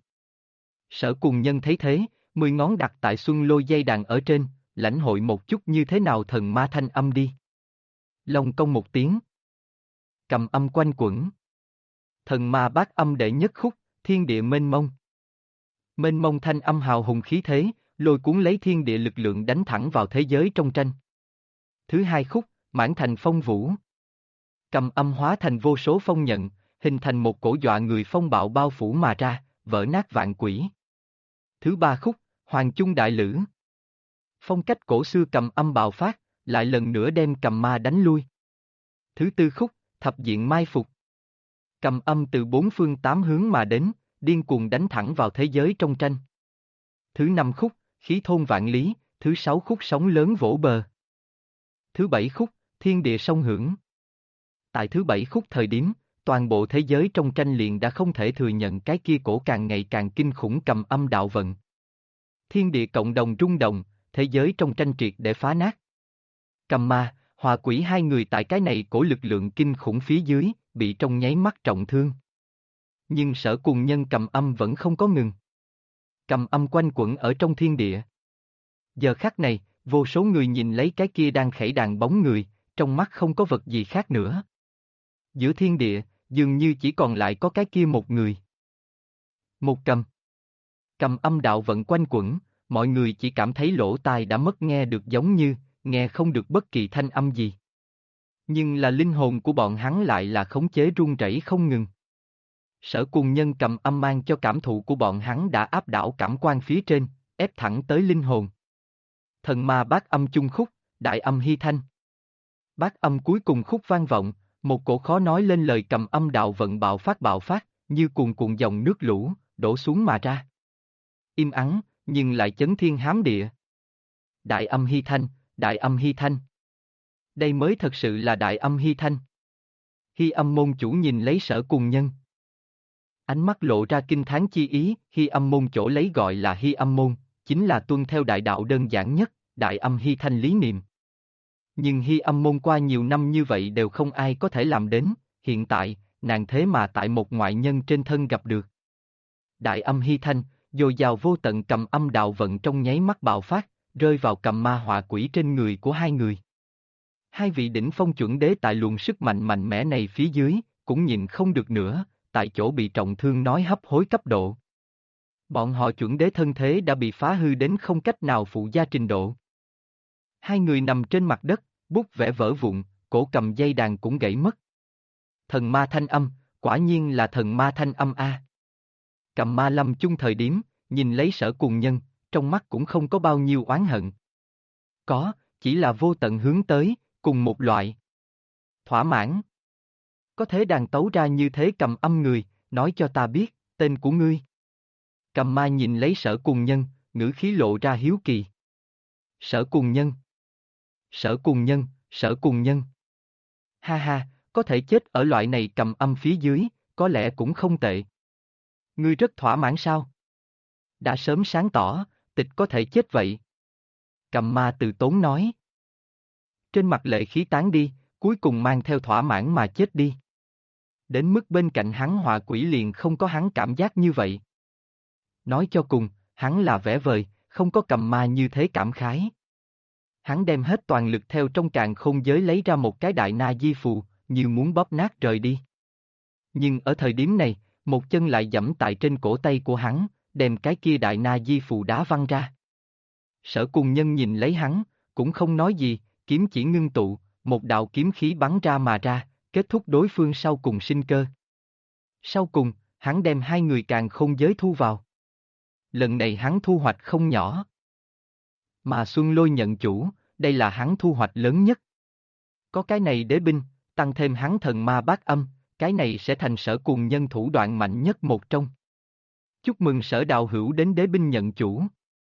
Sở Cùng Nhân thấy thế, 10 ngón đặt tại Xuân Lôi dây đàn ở trên, lãnh hội một chút như thế nào thần ma thanh âm đi. Long công một tiếng. Cầm âm quanh quẩn. Thần ma bát âm đệ nhất khúc, thiên địa mênh mông. Mênh mông thanh âm hào hùng khí thế, lôi cuốn lấy thiên địa lực lượng đánh thẳng vào thế giới trong tranh. Thứ hai khúc, mãn thành phong vũ. Cầm âm hóa thành vô số phong nhận, hình thành một cổ dọa người phong bạo bao phủ mà ra, vỡ nát vạn quỷ. Thứ ba khúc, hoàng chung đại lữ. Phong cách cổ xưa cầm âm bạo phát, lại lần nữa đem cầm ma đánh lui. Thứ tư khúc, thập diện mai phục. Cầm âm từ bốn phương tám hướng mà đến, điên cuồng đánh thẳng vào thế giới trong tranh. Thứ năm khúc, khí thôn vạn lý. Thứ sáu khúc, sóng lớn vỗ bờ. Thứ bảy khúc, thiên địa song hưởng. Tại thứ bảy khúc thời điểm, toàn bộ thế giới trong tranh liền đã không thể thừa nhận cái kia cổ càng ngày càng kinh khủng cầm âm đạo vận. Thiên địa cộng đồng rung động, thế giới trong tranh triệt để phá nát. Cầm ma, hòa quỷ hai người tại cái này cổ lực lượng kinh khủng phía dưới, bị trong nháy mắt trọng thương. Nhưng Sở Cùng Nhân cầm âm vẫn không có ngừng. Cầm âm quanh quẩn ở trong thiên địa. Giờ khắc này, vô số người nhìn lấy cái kia đang khẩy đàn bóng người, trong mắt không có vật gì khác nữa. Giữa thiên địa, dường như chỉ còn lại có cái kia một người. Một cầm. Cầm âm đạo vận quanh quẩn, mọi người chỉ cảm thấy lỗ tai đã mất nghe được giống như, nghe không được bất kỳ thanh âm gì. Nhưng là linh hồn của bọn hắn lại là khống chế run rẩy không ngừng. Sở Cùng Nhân cầm âm mang cho cảm thụ của bọn hắn đã áp đảo cảm quan phía trên, ép thẳng tới linh hồn. Thần ma bát âm chung khúc, đại âm hy thanh. Bát âm cuối cùng khúc vang vọng, một cổ khó nói lên lời cầm âm đạo vận bạo phát, như cuồn cuộn dòng nước lũ, đổ xuống mà ra. Im ắng, nhưng lại chấn thiên hám địa. Đại âm hy thanh, đại âm hy thanh. Đây mới thật sự là đại âm hy thanh. Hy âm môn chủ nhìn lấy Sở Cùng Nhân. Ánh mắt lộ ra kinh thán chi ý, Hy âm môn chỗ lấy gọi là Hy âm môn, chính là tuân theo đại đạo đơn giản nhất, đại âm hy thanh lý niệm. Nhưng Hy âm môn qua nhiều năm như vậy đều không ai có thể làm đến, hiện tại, nàng thế mà tại một ngoại nhân trên thân gặp được. Đại âm hy thanh, dồi dào vô tận cầm âm đạo vận trong nháy mắt bạo phát, rơi vào cầm ma họa quỷ trên người của hai người. Hai vị đỉnh phong chuẩn đế tại luồng sức mạnh mạnh mẽ này phía dưới, cũng nhìn không được nữa, tại chỗ bị trọng thương nói hấp hối cấp độ. Bọn họ chuẩn đế thân thế đã bị phá hư đến không cách nào phụ gia trình độ. Hai người nằm trên mặt đất, bút vẽ vỡ vụn, cổ cầm dây đàn cũng gãy mất. Thần ma thanh âm, quả nhiên là thần ma thanh âm a. Cầm ma lâm chung thời điểm, nhìn lấy Sở Cùng Nhân, trong mắt cũng không có bao nhiêu oán hận. Có, chỉ là vô tận hướng tới, cùng một loại. Thỏa mãn. Có thế đàn tấu ra như thế cầm âm người, nói cho ta biết, tên của ngươi. Cầm ma nhìn lấy Sở Cùng Nhân, ngữ khí lộ ra hiếu kỳ. Sở Cùng Nhân. Sở Cùng Nhân, Sở Cùng Nhân. Ha ha, có thể chết ở loại này cầm âm phía dưới, có lẽ cũng không tệ. Ngươi rất thỏa mãn sao? Đã sớm sáng tỏ, tịch có thể chết vậy. Cầm ma từ tốn nói. Trên mặt lệ khí tán đi, cuối cùng mang theo thỏa mãn mà chết đi. Đến mức bên cạnh hắn họa quỷ liền không có hắn cảm giác như vậy. Nói cho cùng, hắn là vẽ vời, không có cầm ma như thế cảm khái. Hắn đem hết toàn lực theo trong càn khôn giới lấy ra một cái đại na di phù, như muốn bóp nát rời đi. Nhưng ở thời điểm này, một chân lại giẫm tại trên cổ tay của hắn, đem cái kia đại na di phù đá văng ra. Sở Cùng Nhân nhìn lấy hắn, cũng không nói gì, kiếm chỉ ngưng tụ, một đạo kiếm khí bắn ra mà ra, kết thúc đối phương sau cùng sinh cơ. Sau cùng, hắn đem hai người càn khôn giới thu vào. Lần này hắn thu hoạch không nhỏ. Mà Xuân Lôi nhận chủ, đây là hắn thu hoạch lớn nhất. Có cái này đế binh, tăng thêm hắn thần ma bát âm, cái này sẽ thành Sở Cùng Nhân thủ đoạn mạnh nhất một trong. Chúc mừng Sở đạo hữu đến đế binh nhận chủ.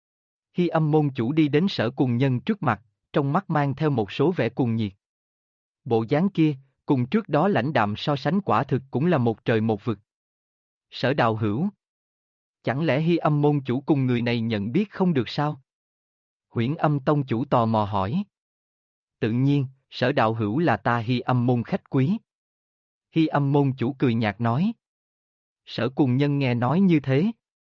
Hy âm môn chủ đi đến Sở Cùng Nhân trước mặt, trong mắt mang theo một số vẻ cuồng nhiệt. Bộ dáng kia, cùng trước đó lãnh đạm so sánh quả thực cũng là một trời một vực. Sở đạo hữu. Chẳng lẽ Hy âm môn chủ cùng người này nhận biết không được sao? Huyễn Âm tông chủ tò mò hỏi. Tự nhiên, Sở đạo hữu là ta Hy âm môn khách quý. Hy âm môn chủ cười nhạt nói. Sở Cùng Nhân nghe nói như thế,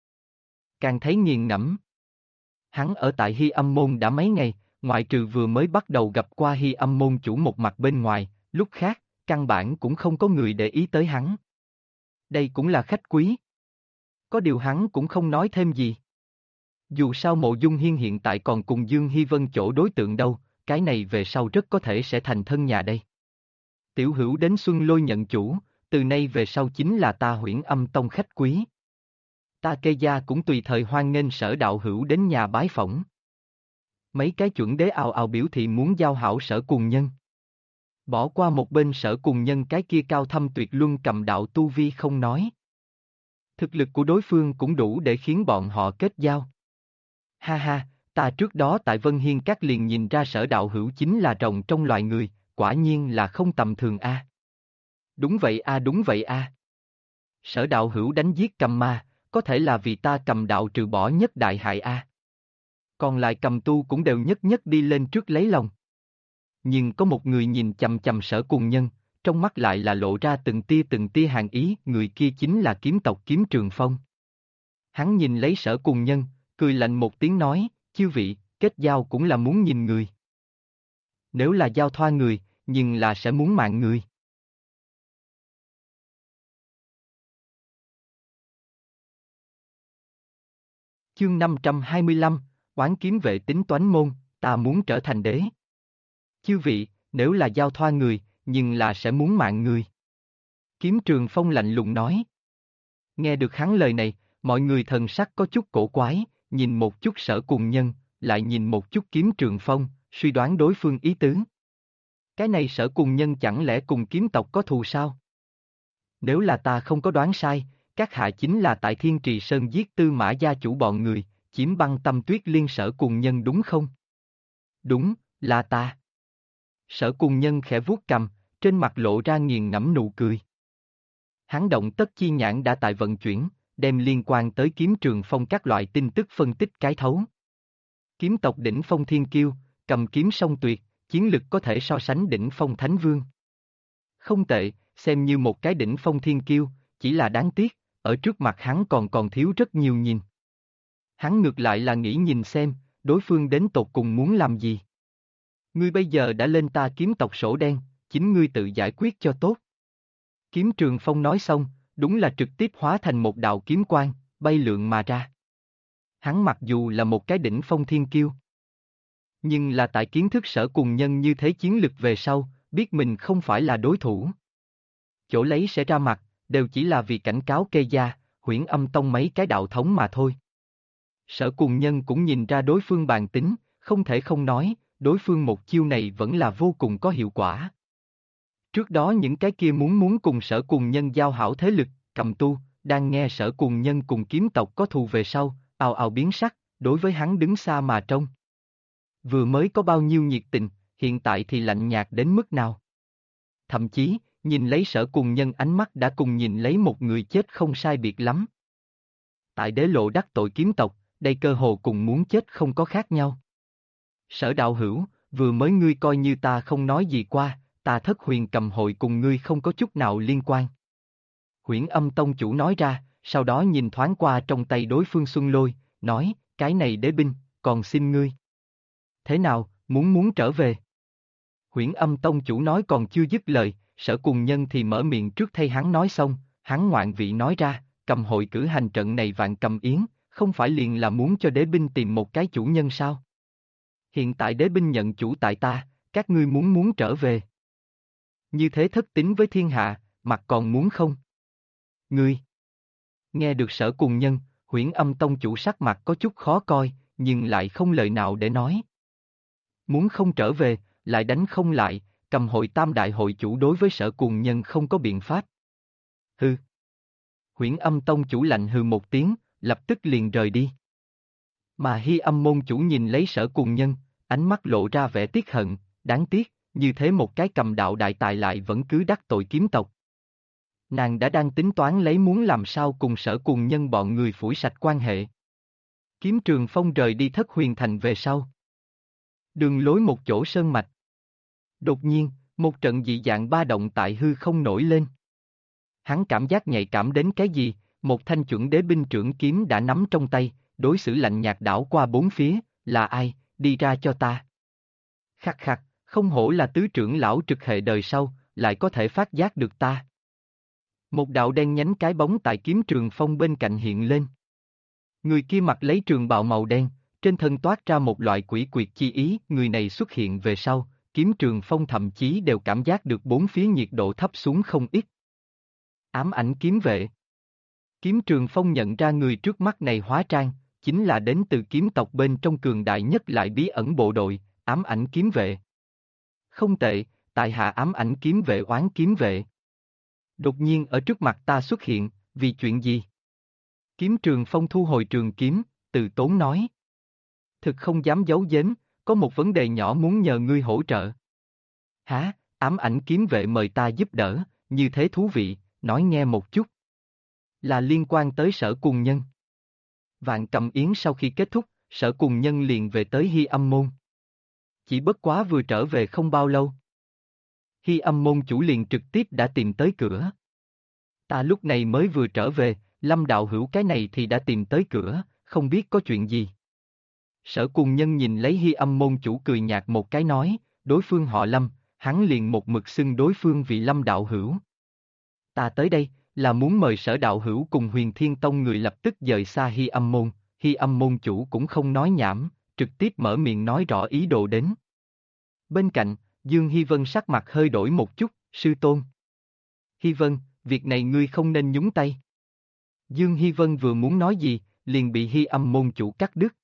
càng thấy nghiền ngẫm. Hắn ở tại Hy âm môn đã mấy ngày, ngoại trừ vừa mới bắt đầu gặp qua Hy âm môn chủ một mặt bên ngoài, lúc khác, căn bản cũng không có người để ý tới hắn. Đây cũng là khách quý. Có điều hắn cũng không nói thêm gì. Dù sao Mộ Dung Hiên hiện tại còn cùng Dương Hy Vân chỗ đối tượng đâu, cái này về sau rất có thể sẽ thành thân nhà đây. Tiểu Hữu đến Xuân Lôi nhận chủ, từ nay về sau chính là ta Huyễn Âm Tông khách quý. Ta Kê gia cũng tùy thời hoan nghênh Sở đạo hữu đến nhà bái phỏng. Mấy cái chuẩn đế ào ào biểu thị muốn giao hảo Sở Cùng Nhân. Bỏ qua một bên Sở Cùng Nhân cái kia cao thâm tuyệt luân cầm đạo tu vi không nói. Thực lực của đối phương cũng đủ để khiến bọn họ kết giao. Ha ha, ta trước đó tại Vân Hiên Các liền nhìn ra Sở đạo hữu chính là rồng trong loài người, quả nhiên là không tầm thường a. Đúng vậy a, đúng vậy a. Sở đạo hữu đánh giết cầm ma, có thể là vì ta cầm đạo trừ bỏ nhất đại hại a. Còn lại cầm tu cũng đều nhất nhất đi lên trước lấy lòng. Nhưng có một người nhìn chằm chằm Sở Cùng Nhân, trong mắt lại là lộ ra từng tia hàn ý, người kia chính là kiếm tộc Kiếm Trường Phong. Hắn nhìn lấy Sở Cùng Nhân, cười lạnh một tiếng nói, chư vị, kết giao cũng là muốn nhìn người. Nếu là giao thoa người, nhưng là sẽ muốn mạng người. Chương 525, Oán kiếm vệ tính toán môn, ta muốn trở thành đế. Chư vị, nếu là giao thoa người, nhưng là sẽ muốn mạng người. Kiếm Trường Phong lạnh lùng nói. Nghe được hắn lời này, mọi người thần sắc có chút cổ quái, nhìn một chút Sở Cùng Nhân, lại nhìn một chút Kiếm Trường Phong, suy đoán đối phương ý tứ. Cái này Sở Cùng Nhân chẳng lẽ cùng kiếm tộc có thù sao? Nếu là ta không có đoán sai, các hạ chính là tại Thiên Trì Sơn giết Tư Mã gia chủ bọn người, chiếm Băng Tâm Tuyết Liên Sở Cùng Nhân đúng không? Đúng, là ta. Sở Cùng Nhân khẽ vuốt cằm, trên mặt lộ ra nghiền ngẫm nụ cười. Hắn động tất chi nhãn đã tại vận chuyển, đem liên quan tới Kiếm Trường Phong các loại tin tức phân tích cái thấu. Kiếm tộc đỉnh phong thiên kiêu, cầm kiếm song tuyệt, chiến lực có thể so sánh đỉnh phong thánh vương. Không tệ, xem như một cái đỉnh phong thiên kiêu, chỉ là đáng tiếc, ở trước mặt hắn còn thiếu rất nhiều nhìn. Hắn ngược lại là nghĩ nhìn xem, đối phương đến tột cùng muốn làm gì. Ngươi bây giờ đã lên ta kiếm tộc sổ đen, chính ngươi tự giải quyết cho tốt. Kiếm Trường Phong nói xong, đúng là trực tiếp hóa thành một đạo kiếm quang, bay lượn mà ra. Hắn mặc dù là một cái đỉnh phong thiên kiêu, nhưng là tại kiến thức Sở Cùng Nhân như thế chiến lực về sau, biết mình không phải là đối thủ. Chỗ lấy sẽ ra mặt, đều chỉ là vì cảnh cáo Kê gia, Huyễn Âm Tông mấy cái đạo thống mà thôi. Sở Cùng Nhân cũng nhìn ra đối phương bàn tính, không thể không nói, đối phương một chiêu này vẫn là vô cùng có hiệu quả. Trước đó những cái kia muốn cùng Sở Cùng Nhân giao hảo thế lực, cầm tu, đang nghe Sở Cùng Nhân cùng kiếm tộc có thù về sau, ào ào biến sắc, đối với hắn đứng xa mà trông. Vừa mới có bao nhiêu nhiệt tình, hiện tại thì lạnh nhạt đến mức nào. Thậm chí, nhìn lấy Sở Cùng Nhân ánh mắt đã cùng nhìn lấy một người chết không sai biệt lắm. Tại đế lộ đắc tội kiếm tộc, đây cơ hồ cùng muốn chết không có khác nhau. Sở đạo hữu, vừa mới ngươi coi như ta không nói gì qua, ta Thất Huyền Cầm hội cùng ngươi không có chút nào liên quan. Huyễn Âm Tông chủ nói ra, sau đó nhìn thoáng qua trong tay đối phương Xuân Lôi, nói, cái này đế binh, còn xin ngươi. Thế nào, muốn trở về? Huyễn Âm Tông chủ nói còn chưa dứt lời, Sở Cùng Nhân thì mở miệng trước thay hắn nói xong, hắn ngoạn vị nói ra, Cầm hội cử hành trận này Vạn Cầm Yến, không phải liền là muốn cho đế binh tìm một cái chủ nhân sao? Hiện tại đế binh nhận chủ tại ta, các ngươi muốn trở về. Như thế thất tín với thiên hạ, mặt còn muốn không? Ngươi! Nghe được Sở Cùng Nhân, Huyễn Âm Tông chủ sắc mặt có chút khó coi, nhưng lại không lời nào để nói. Muốn không trở về, lại đánh không lại, Cầm hội tam đại hội chủ đối với Sở Cùng Nhân không có biện pháp. Hừ! Huyễn Âm Tông chủ lạnh hừ một tiếng, lập tức liền rời đi. Mà Hy Âm môn chủ nhìn lấy Sở Cùng Nhân, ánh mắt lộ ra vẻ tiếc hận, đáng tiếc, như thế một cái cầm đạo đại tài lại vẫn cứ đắc tội kiếm tộc. Nàng đang tính toán lấy muốn làm sao cùng Sở Cùng Nhân bọn người phủi sạch quan hệ. Kiếm Trường Phong rời đi Thất Huyền Thành về sau. Đường lối một chỗ sơn mạch. Đột nhiên, một trận dị dạng ba động tại hư không nổi lên. Hắn cảm giác nhạy cảm đến cái gì, một thanh chuẩn đế binh trưởng kiếm đã nắm trong tay, đối xử lạnh nhạt đảo qua bốn phía, là ai, đi ra cho ta. Khắc khắc, không hổ là tứ trưởng lão trực hệ đời sau, lại có thể phát giác được ta. Một đạo đen nhánh cái bóng tại Kiếm Trường Phong bên cạnh hiện lên. Người kia mặc lấy trường bào màu đen, trên thân toát ra một loại quỷ quyệt chi ý, người này xuất hiện về sau, Kiếm Trường Phong thậm chí đều cảm giác được bốn phía nhiệt độ thấp xuống không ít. Ám ảnh kiếm vệ. Kiếm Trường Phong nhận ra người trước mắt này hóa trang, chính là đến từ kiếm tộc bên trong cường đại nhất lại bí ẩn bộ đội, ám ảnh kiếm vệ. Không tệ, tại hạ ám ảnh kiếm vệ oán kiếm vệ. Đột nhiên ở trước mặt ta xuất hiện, vì chuyện gì? Kiếm Trường Phong thu hồi trường kiếm, từ tốn nói. Thực không dám giấu giếm, có một vấn đề nhỏ muốn nhờ ngươi hỗ trợ. Hả, ám ảnh kiếm vệ mời ta giúp đỡ, như thế thú vị, nói nghe một chút. Là liên quan tới Sở Cùng Nhân. Vạn Cầm Yến sau khi kết thúc, Sở Cùng Nhân liền về tới Hy Âm Môn. Chỉ bất quá vừa trở về không bao lâu. Hy Âm Môn chủ liền trực tiếp đã tìm tới cửa. Ta lúc này mới vừa trở về, Lâm đạo hữu cái này thì đã tìm tới cửa, không biết có chuyện gì. Sở Cùng Nhân nhìn lấy Hy Âm Môn chủ cười nhạt một cái nói, đối phương họ Lâm, hắn liền một mực xưng đối phương vì Lâm đạo hữu. Ta tới đây, là muốn mời Sở đạo hữu cùng Huyền Thiên Tông người lập tức dời xa Hy Âm Môn chủ cũng không nói nhảm, trực tiếp mở miệng nói rõ ý đồ đến. Bên cạnh, Dương Hy Vân sắc mặt hơi đổi một chút, sư tôn. Hy Vân, việc này ngươi không nên nhúng tay. Dương Hy Vân vừa muốn nói gì, liền bị Hy Âm Môn chủ cắt đứt.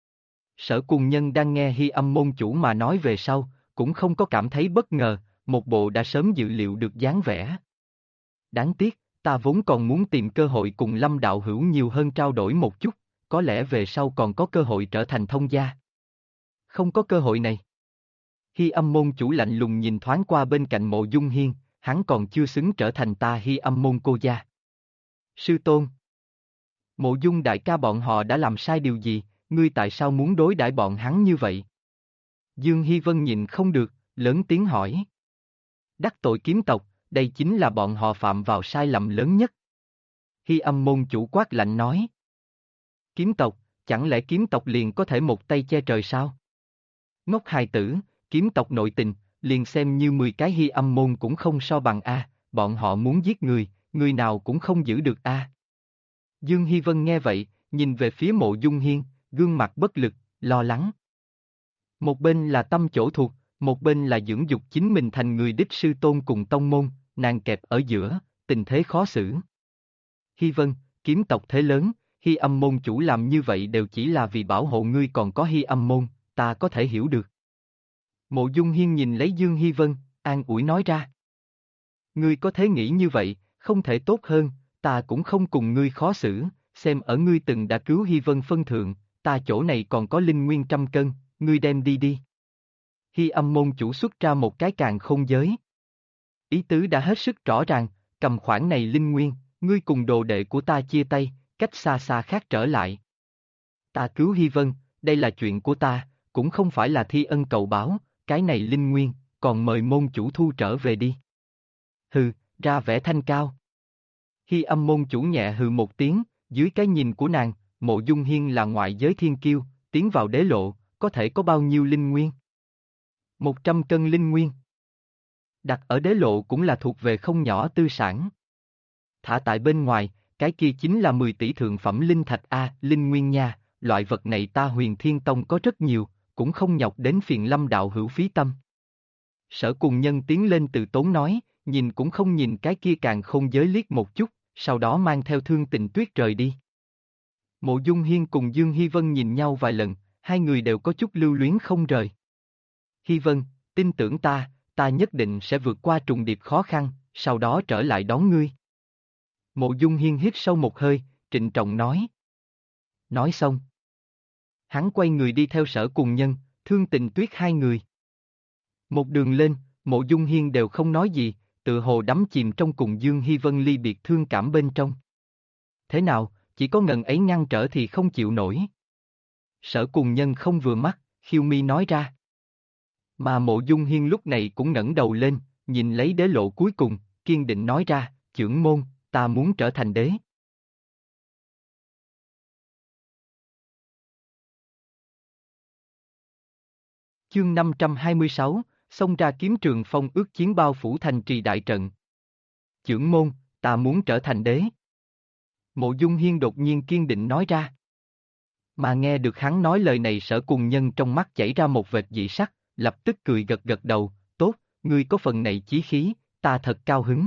Sở Cùng Nhân đang nghe Hy Âm Môn chủ mà nói về sau, cũng không có cảm thấy bất ngờ, một bộ đã sớm dự liệu được dáng vẻ. Đáng tiếc, ta vốn còn muốn tìm cơ hội cùng Lâm đạo hữu nhiều hơn trao đổi một chút, có lẽ về sau còn có cơ hội trở thành thông gia. Không có cơ hội này. Hy Âm Môn chủ lạnh lùng nhìn thoáng qua bên cạnh Mộ Dung Hiên, hắn còn chưa xứng trở thành ta Hy Âm Môn cô gia. Sư tôn. Mộ Dung đại ca bọn họ đã làm sai điều gì, ngươi tại sao muốn đối đãi bọn hắn như vậy? Dương Hy Vân nhìn không được, lớn tiếng hỏi. Đắc tội kiếm tộc, đây chính là bọn họ phạm vào sai lầm lớn nhất. Hy Âm Môn chủ quát lạnh nói. Kiếm tộc, chẳng lẽ kiếm tộc liền có thể một tay che trời sao? Ngốc hài tử, kiếm tộc nội tình, liền xem như 10 cái Hy Âm Môn cũng không so bằng a, bọn họ muốn giết người nào cũng không giữ được a. Dương Hy Vân nghe vậy, nhìn về phía Mộ Dung Hiên, gương mặt bất lực, lo lắng. Một bên là tâm chỗ thuộc, một bên là dưỡng dục chính mình thành người đích sư tôn cùng tông môn, nàng kẹp ở giữa, tình thế khó xử. Hy Vân, kiếm tộc thế lớn, Hy Âm Môn chủ làm như vậy đều chỉ là vì bảo hộ ngươi còn có Hy Âm Môn, ta có thể hiểu được. Mộ Dung Hiên nhìn lấy Dương Hy Vân, an ủi nói ra. Ngươi có thể nghĩ như vậy, không thể tốt hơn, ta cũng không cùng ngươi khó xử, xem ở ngươi từng đã cứu Hy Vân phân thượng, ta chỗ này còn có linh nguyên 100 cân, ngươi đem đi đi. Hy Âm Môn chủ xuất ra một cái càn khôn giới. Ý tứ đã hết sức rõ ràng, cầm khoản này linh nguyên, ngươi cùng đồ đệ của ta chia tay, cách xa xa khác trở lại. Ta cứu Hy Vân, đây là chuyện của ta, cũng không phải là thi ân cầu báo, cái này linh nguyên, còn mời môn chủ thu trở về đi. Hừ, ra vẻ thanh cao. Hy Âm Môn chủ nhẹ hừ một tiếng, dưới cái nhìn của nàng, Mộ Dung Hiên là ngoại giới thiên kiêu, tiến vào đế lộ, có thể có bao nhiêu linh nguyên? 100 cân linh nguyên. Đặt ở đế lộ cũng là thuộc về không nhỏ tư sản. Thả tại bên ngoài, cái kia chính là 10 tỷ thượng phẩm linh thạch a, linh nguyên nha, loại vật này ta Huyền Thiên Tông có rất nhiều, cũng không nhọc đến phiền Lâm đạo hữu phí tâm. Sở Cùng Nhân tiến lên từ tốn nói, nhìn cũng không nhìn cái kia càn khôn giới liếc một chút, sau đó mang theo Thương Tình Tuyết rời đi. Mộ Dung Hiên cùng Dương Hy Vân nhìn nhau vài lần, hai người đều có chút lưu luyến không rời. Hy Vân, tin tưởng ta nhất định sẽ vượt qua trùng điệp khó khăn, sau đó trở lại đón ngươi. Mộ Dung Hiên hít sâu một hơi, trịnh trọng nói. Nói xong. Hắn quay người đi theo Sở Cùng Nhân, Thương Tình Tuyết hai người. Một đường lên, Mộ Dung Hiên đều không nói gì, tự hồ đắm chìm trong cùng Dương Hy Vân ly biệt thương cảm bên trong. Thế nào, chỉ có ngần ấy ngăn trở thì không chịu nổi. Sở Cùng Nhân không vừa mắt, khiêu mi nói ra. Mà Mộ Dung Hiên lúc này cũng ngẩng đầu lên, nhìn lấy đế lộ cuối cùng, kiên định nói ra, trưởng môn, ta muốn trở thành đế. Chương 526, xông ra kiếm trường phong ước chiến bao phủ thành trì đại trận. Trưởng môn, ta muốn trở thành đế. Mộ Dung Hiên đột nhiên kiên định nói ra. Mà nghe được hắn nói lời này Sở Cùng Nhân trong mắt chảy ra một vệt dị sắc, lập tức cười gật gật đầu, tốt, ngươi có phần này chí khí, ta thật cao hứng.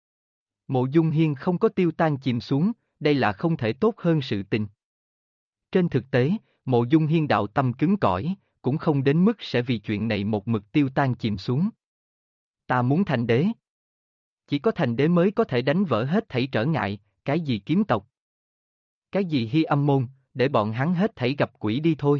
Mộ Dung Hiên không có tiêu tan chìm xuống, đây là không thể tốt hơn sự tình. Trên thực tế, Mộ Dung Hiên đạo tâm cứng cỏi, cũng không đến mức sẽ vì chuyện này một mực tiêu tan chìm xuống. Ta muốn thành đế. Chỉ có thành đế mới có thể đánh vỡ hết thảy trở ngại, cái gì kiếm tộc, cái gì Hy Âm môn, để bọn hắn hết thảy gặp quỷ đi thôi.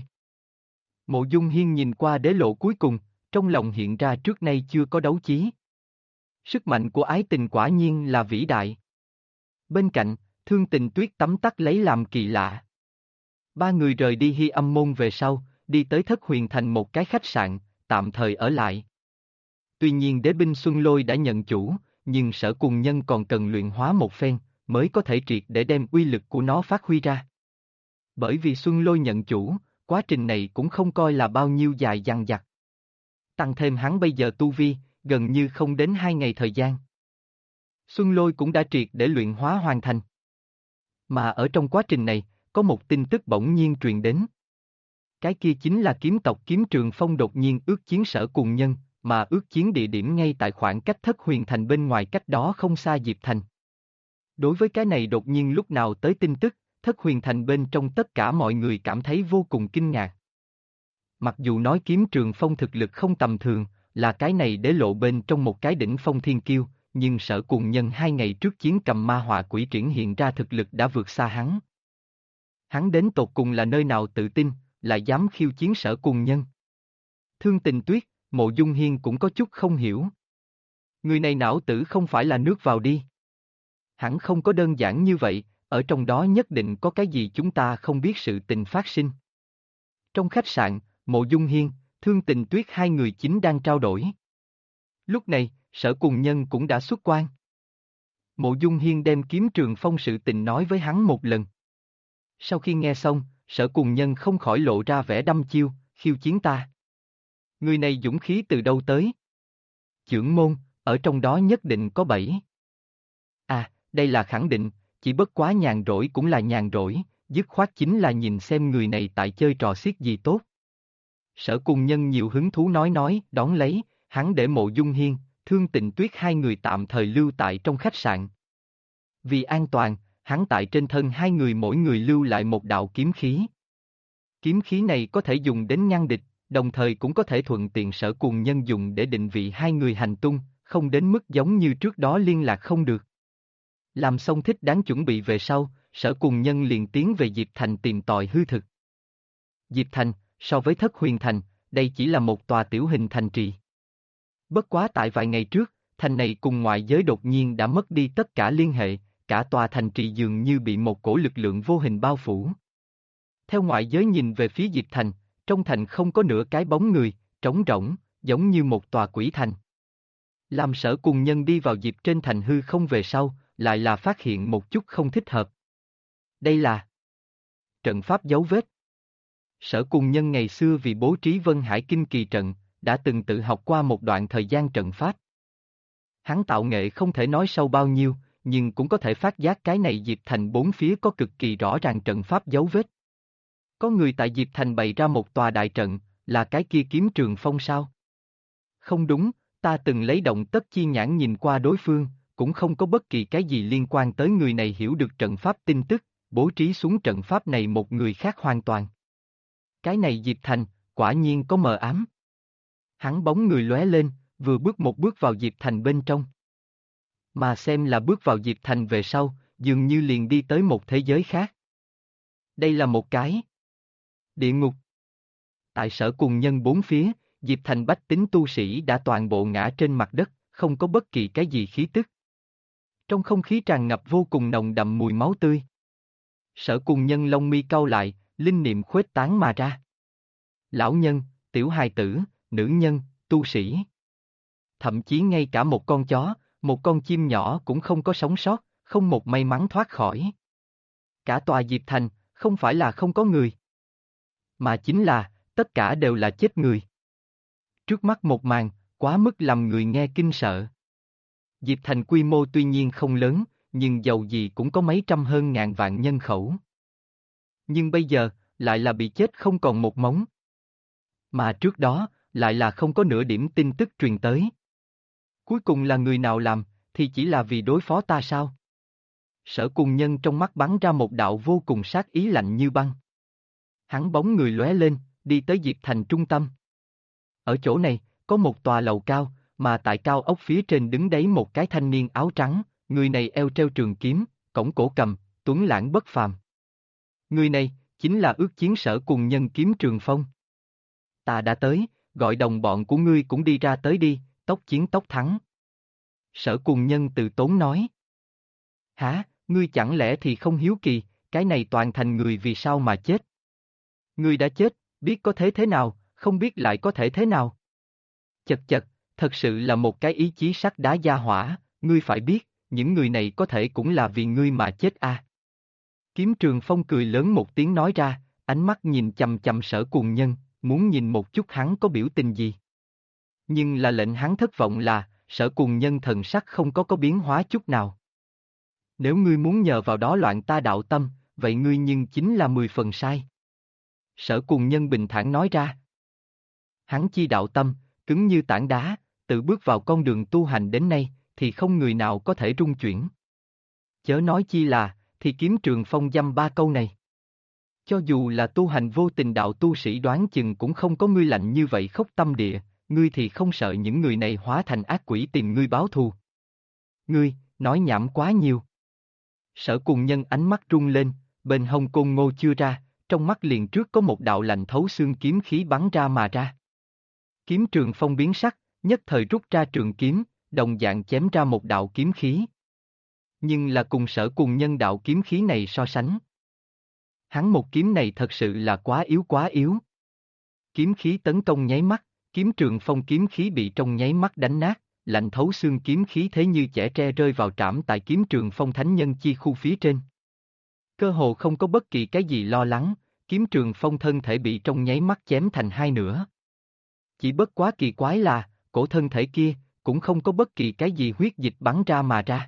Mộ Dung Hiên nhìn qua đế lộ cuối cùng, trong lòng hiện ra trước nay chưa có đấu chí. Sức mạnh của ái tình quả nhiên là vĩ đại. Bên cạnh, Thương Tình Tuyết tắm tắt lấy làm kỳ lạ. Ba người rời đi Hy Âm môn về sau, đi tới Thất Huyền Thành một cái khách sạn, tạm thời ở lại. Tuy nhiên đế binh Xuân Lôi đã nhận chủ, nhưng Sở Cùng Nhân còn cần luyện hóa một phen, mới có thể triệt để đem uy lực của nó phát huy ra. Bởi vì Xuân Lôi nhận chủ, quá trình này cũng không coi là bao nhiêu dài dằng dặc. Tăng thêm hắn bây giờ tu vi, gần như không đến 2 ngày thời gian. Xuân Lôi cũng đã triệt để luyện hóa hoàn thành. Mà ở trong quá trình này, có một tin tức bỗng nhiên truyền đến. Cái kia chính là kiếm tộc Kiếm Trường Phong đột nhiên ước chiến Sở Cùng Nhân, mà ước chiến địa điểm ngay tại khoảng cách Thất Huyền Thành bên ngoài cách đó không xa Diệp Thành. Đối với cái này đột nhiên lúc nào tới tin tức, Thất Huyền Thành bên trong tất cả mọi người cảm thấy vô cùng kinh ngạc. Mặc dù nói Kiếm Trường Phong thực lực không tầm thường, là cái này để lộ bên trong một cái đỉnh phong thiên kiêu, nhưng Sở Cùng Nhân 2 ngày trước chiến cầm ma họa quỷ triển hiện ra thực lực đã vượt xa hắn. Hắn đến tột cùng là nơi nào tự tin, lại dám khiêu chiến Sở Cùng Nhân. Thương Tình Tuyết, Mộ Dung Hiên cũng có chút không hiểu. Người này não tử không phải là nước vào đi. Hẳn không có đơn giản như vậy, ở trong đó nhất định có cái gì chúng ta không biết sự tình phát sinh. Trong khách sạn, Mộ Dung Hiên, Thương Tình Tuyết hai người chính đang trao đổi. Lúc này, Sở Cùng Nhân cũng đã xuất quan. Mộ Dung Hiên đem Kiếm Trường Phong sự tình nói với hắn một lần. Sau khi nghe xong, Sở Cùng Nhân không khỏi lộ ra vẻ đăm chiêu, khiêu chiến ta. Người này dũng khí từ đâu tới? Chưởng môn, ở trong đó nhất định có bẫy. À, đây là khẳng định, chỉ bất quá nhàn rỗi cũng là nhàn rỗi, dứt khoát chính là nhìn xem người này tại chơi trò xiết gì tốt. Sở Cùng Nhân nhiều hứng thú nói, đón lấy, hắn để Mộ Dung Hiên, Thương Tình Tuyết hai người tạm thời lưu tại trong khách sạn. Vì an toàn, hắn tại trên thân hai người mỗi người lưu lại một đạo kiếm khí. Kiếm khí này có thể dùng đến ngăn địch, đồng thời cũng có thể thuận tiện Sở Cùng Nhân dùng để định vị hai người hành tung, không đến mức giống như trước đó liên lạc không được. Làm xong thích đáng chuẩn bị về sau, Sở Cùng Nhân liền tiến về Diệp Thành tìm tòi hư thực. Diệp Thành, so với Thất Huyền Thành, đây chỉ là một tòa tiểu hình thành trì. Bất quá tại vài ngày trước, thành này cùng ngoại giới đột nhiên đã mất đi tất cả liên hệ, cả tòa thành trì dường như bị một cổ lực lượng vô hình bao phủ. Theo ngoại giới nhìn về phía Diệp Thành, trong thành không có nửa cái bóng người, trống rỗng, giống như một tòa quỷ thành. Làm Sở Cùng Nhân đi vào Diệp trên thành hư không về sau, lại là phát hiện một chút không thích hợp. Đây là trận pháp dấu vết. Sở Cùng Nhân ngày xưa vì bố trí Vân Hải Kinh Kỳ trận, đã từng tự học qua một đoạn thời gian trận pháp. Hắn tạo nghệ không thể nói sâu bao nhiêu, nhưng cũng có thể phát giác cái này Diệp Thành bốn phía có cực kỳ rõ ràng trận pháp dấu vết. Có người tại Diệp Thành bày ra một tòa đại trận, là cái kia Kiếm Trường Phong sao? Không đúng, ta từng lấy động tất chi nhãn nhìn qua đối phương, cũng không có bất kỳ cái gì liên quan tới người này hiểu được trận pháp tin tức, bố trí xuống trận pháp này một người khác hoàn toàn. Cái này Diệp Thành, quả nhiên có mờ ám. Hắn bóng người lóe lên, vừa bước một bước vào Diệp Thành bên trong. Mà xem là bước vào Diệp Thành về sau, dường như liền đi tới một thế giới khác. Đây là một cái địa ngục. Tại Sở Cùng Nhân bốn phía, Diệp Thành bách tính tu sĩ đã toàn bộ ngã trên mặt đất, không có bất kỳ cái gì khí tức. Trong không khí tràn ngập vô cùng nồng đậm mùi máu tươi. Sở Cùng Nhân lông mi cau lại, linh niệm khuếch tán mà ra. Lão nhân, tiểu hài tử, nữ nhân, tu sĩ. Thậm chí ngay cả một con chó, một con chim nhỏ cũng không có sống sót, không một may mắn thoát khỏi. Cả tòa Diệp Thành, không phải là không có người, mà chính là, tất cả đều là chết người. Trước mắt một màn, quá mức làm người nghe kinh sợ. Diệp Thành quy mô tuy nhiên không lớn, nhưng dầu gì cũng có mấy trăm hơn ngàn vạn nhân khẩu. Nhưng bây giờ, lại là bị chết không còn một mống. Mà trước đó, lại là không có nửa điểm tin tức truyền tới. Cuối cùng là người nào làm, thì chỉ là vì đối phó ta sao? Sở Cùng Nhân trong mắt bắn ra một đạo vô cùng sát ý lạnh như băng. Hắn bóng người lóe lên, đi tới Diệp Thành trung tâm. Ở chỗ này, có một tòa lầu cao, mà tại cao ốc phía trên đứng đấy một cái thanh niên áo trắng, người này eo treo trường kiếm, cổng cổ cầm, tuấn lãng bất phàm. Người này, chính là ước chiến Sở Cùng Nhân Kiếm Trường Phong. Ta đã tới, gọi đồng bọn của ngươi cũng đi ra tới đi, tốc chiến tốc thắng. Sở Cùng Nhân từ tốn nói. Hả, ngươi chẳng lẽ thì không hiếu kỳ, cái này toàn thành người vì sao mà chết? Ngươi đã chết, biết có thế thế nào, không biết lại có thể thế nào? Chật chật, thật sự là một cái ý chí sắt đá gia hỏa, ngươi phải biết, những người này có thể cũng là vì ngươi mà chết à. Kiếm Trường Phong cười lớn một tiếng nói ra, ánh mắt nhìn chằm chằm Sở Cùng Nhân, muốn nhìn một chút hắn có biểu tình gì. Nhưng là lệnh hắn thất vọng là, Sở Cùng Nhân thần sắc không có biến hóa chút nào. Nếu ngươi muốn nhờ vào đó loạn ta đạo tâm, vậy ngươi nhưng chính là 10 phần sai. Sở Cùng Nhân bình thản nói ra. Hắn chi đạo tâm, cứng như tảng đá, tự bước vào con đường tu hành đến nay, thì không người nào có thể rung chuyển. Chớ nói chi là, thì Kiếm Trường Phong dăm ba câu này. Cho dù là tu hành vô tình đạo tu sĩ đoán chừng cũng không có ngươi lạnh như vậy khốc tâm địa, ngươi thì không sợ những người này hóa thành ác quỷ tìm ngươi báo thù. Ngươi, nói nhảm quá nhiều. Sở Cùng Nhân ánh mắt rung lên, bên hông côn ngô chưa ra, trong mắt liền trước có một đạo lạnh thấu xương kiếm khí bắn ra mà ra. Kiếm Trường Phong biến sắc, nhất thời rút ra trường kiếm, đồng dạng chém ra một đạo kiếm khí. Nhưng là cùng Sở Cùng Nhân đạo kiếm khí này so sánh. Hắn một kiếm này thật sự là quá yếu quá yếu. Kiếm khí tấn công nháy mắt, Kiếm Trường Phong kiếm khí bị trong nháy mắt đánh nát, lạnh thấu xương kiếm khí thế như chẻ tre rơi vào trảm tại Kiếm Trường Phong thánh nhân chi khu phía trên. Cơ hồ không có bất kỳ cái gì lo lắng, Kiếm Trường Phong thân thể bị trong nháy mắt chém thành hai nửa. Chỉ bất quá kỳ quái là, cổ thân thể kia, cũng không có bất kỳ cái gì huyết dịch bắn ra mà ra.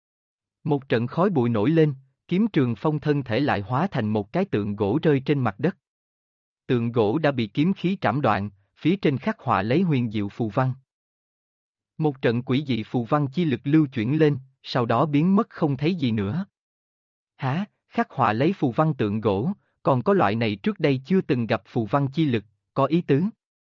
Một trận khói bụi nổi lên, Kiếm Trường Phong thân thể lại hóa thành một cái tượng gỗ rơi trên mặt đất. Tượng gỗ đã bị kiếm khí trảm đoạn, phía trên khắc họa lấy huyền diệu phù văn. Một trận quỷ dị phù văn chi lực lưu chuyển lên, sau đó biến mất không thấy gì nữa. Hả, khắc họa lấy phù văn tượng gỗ, còn có loại này trước đây chưa từng gặp phù văn chi lực, có ý tứ.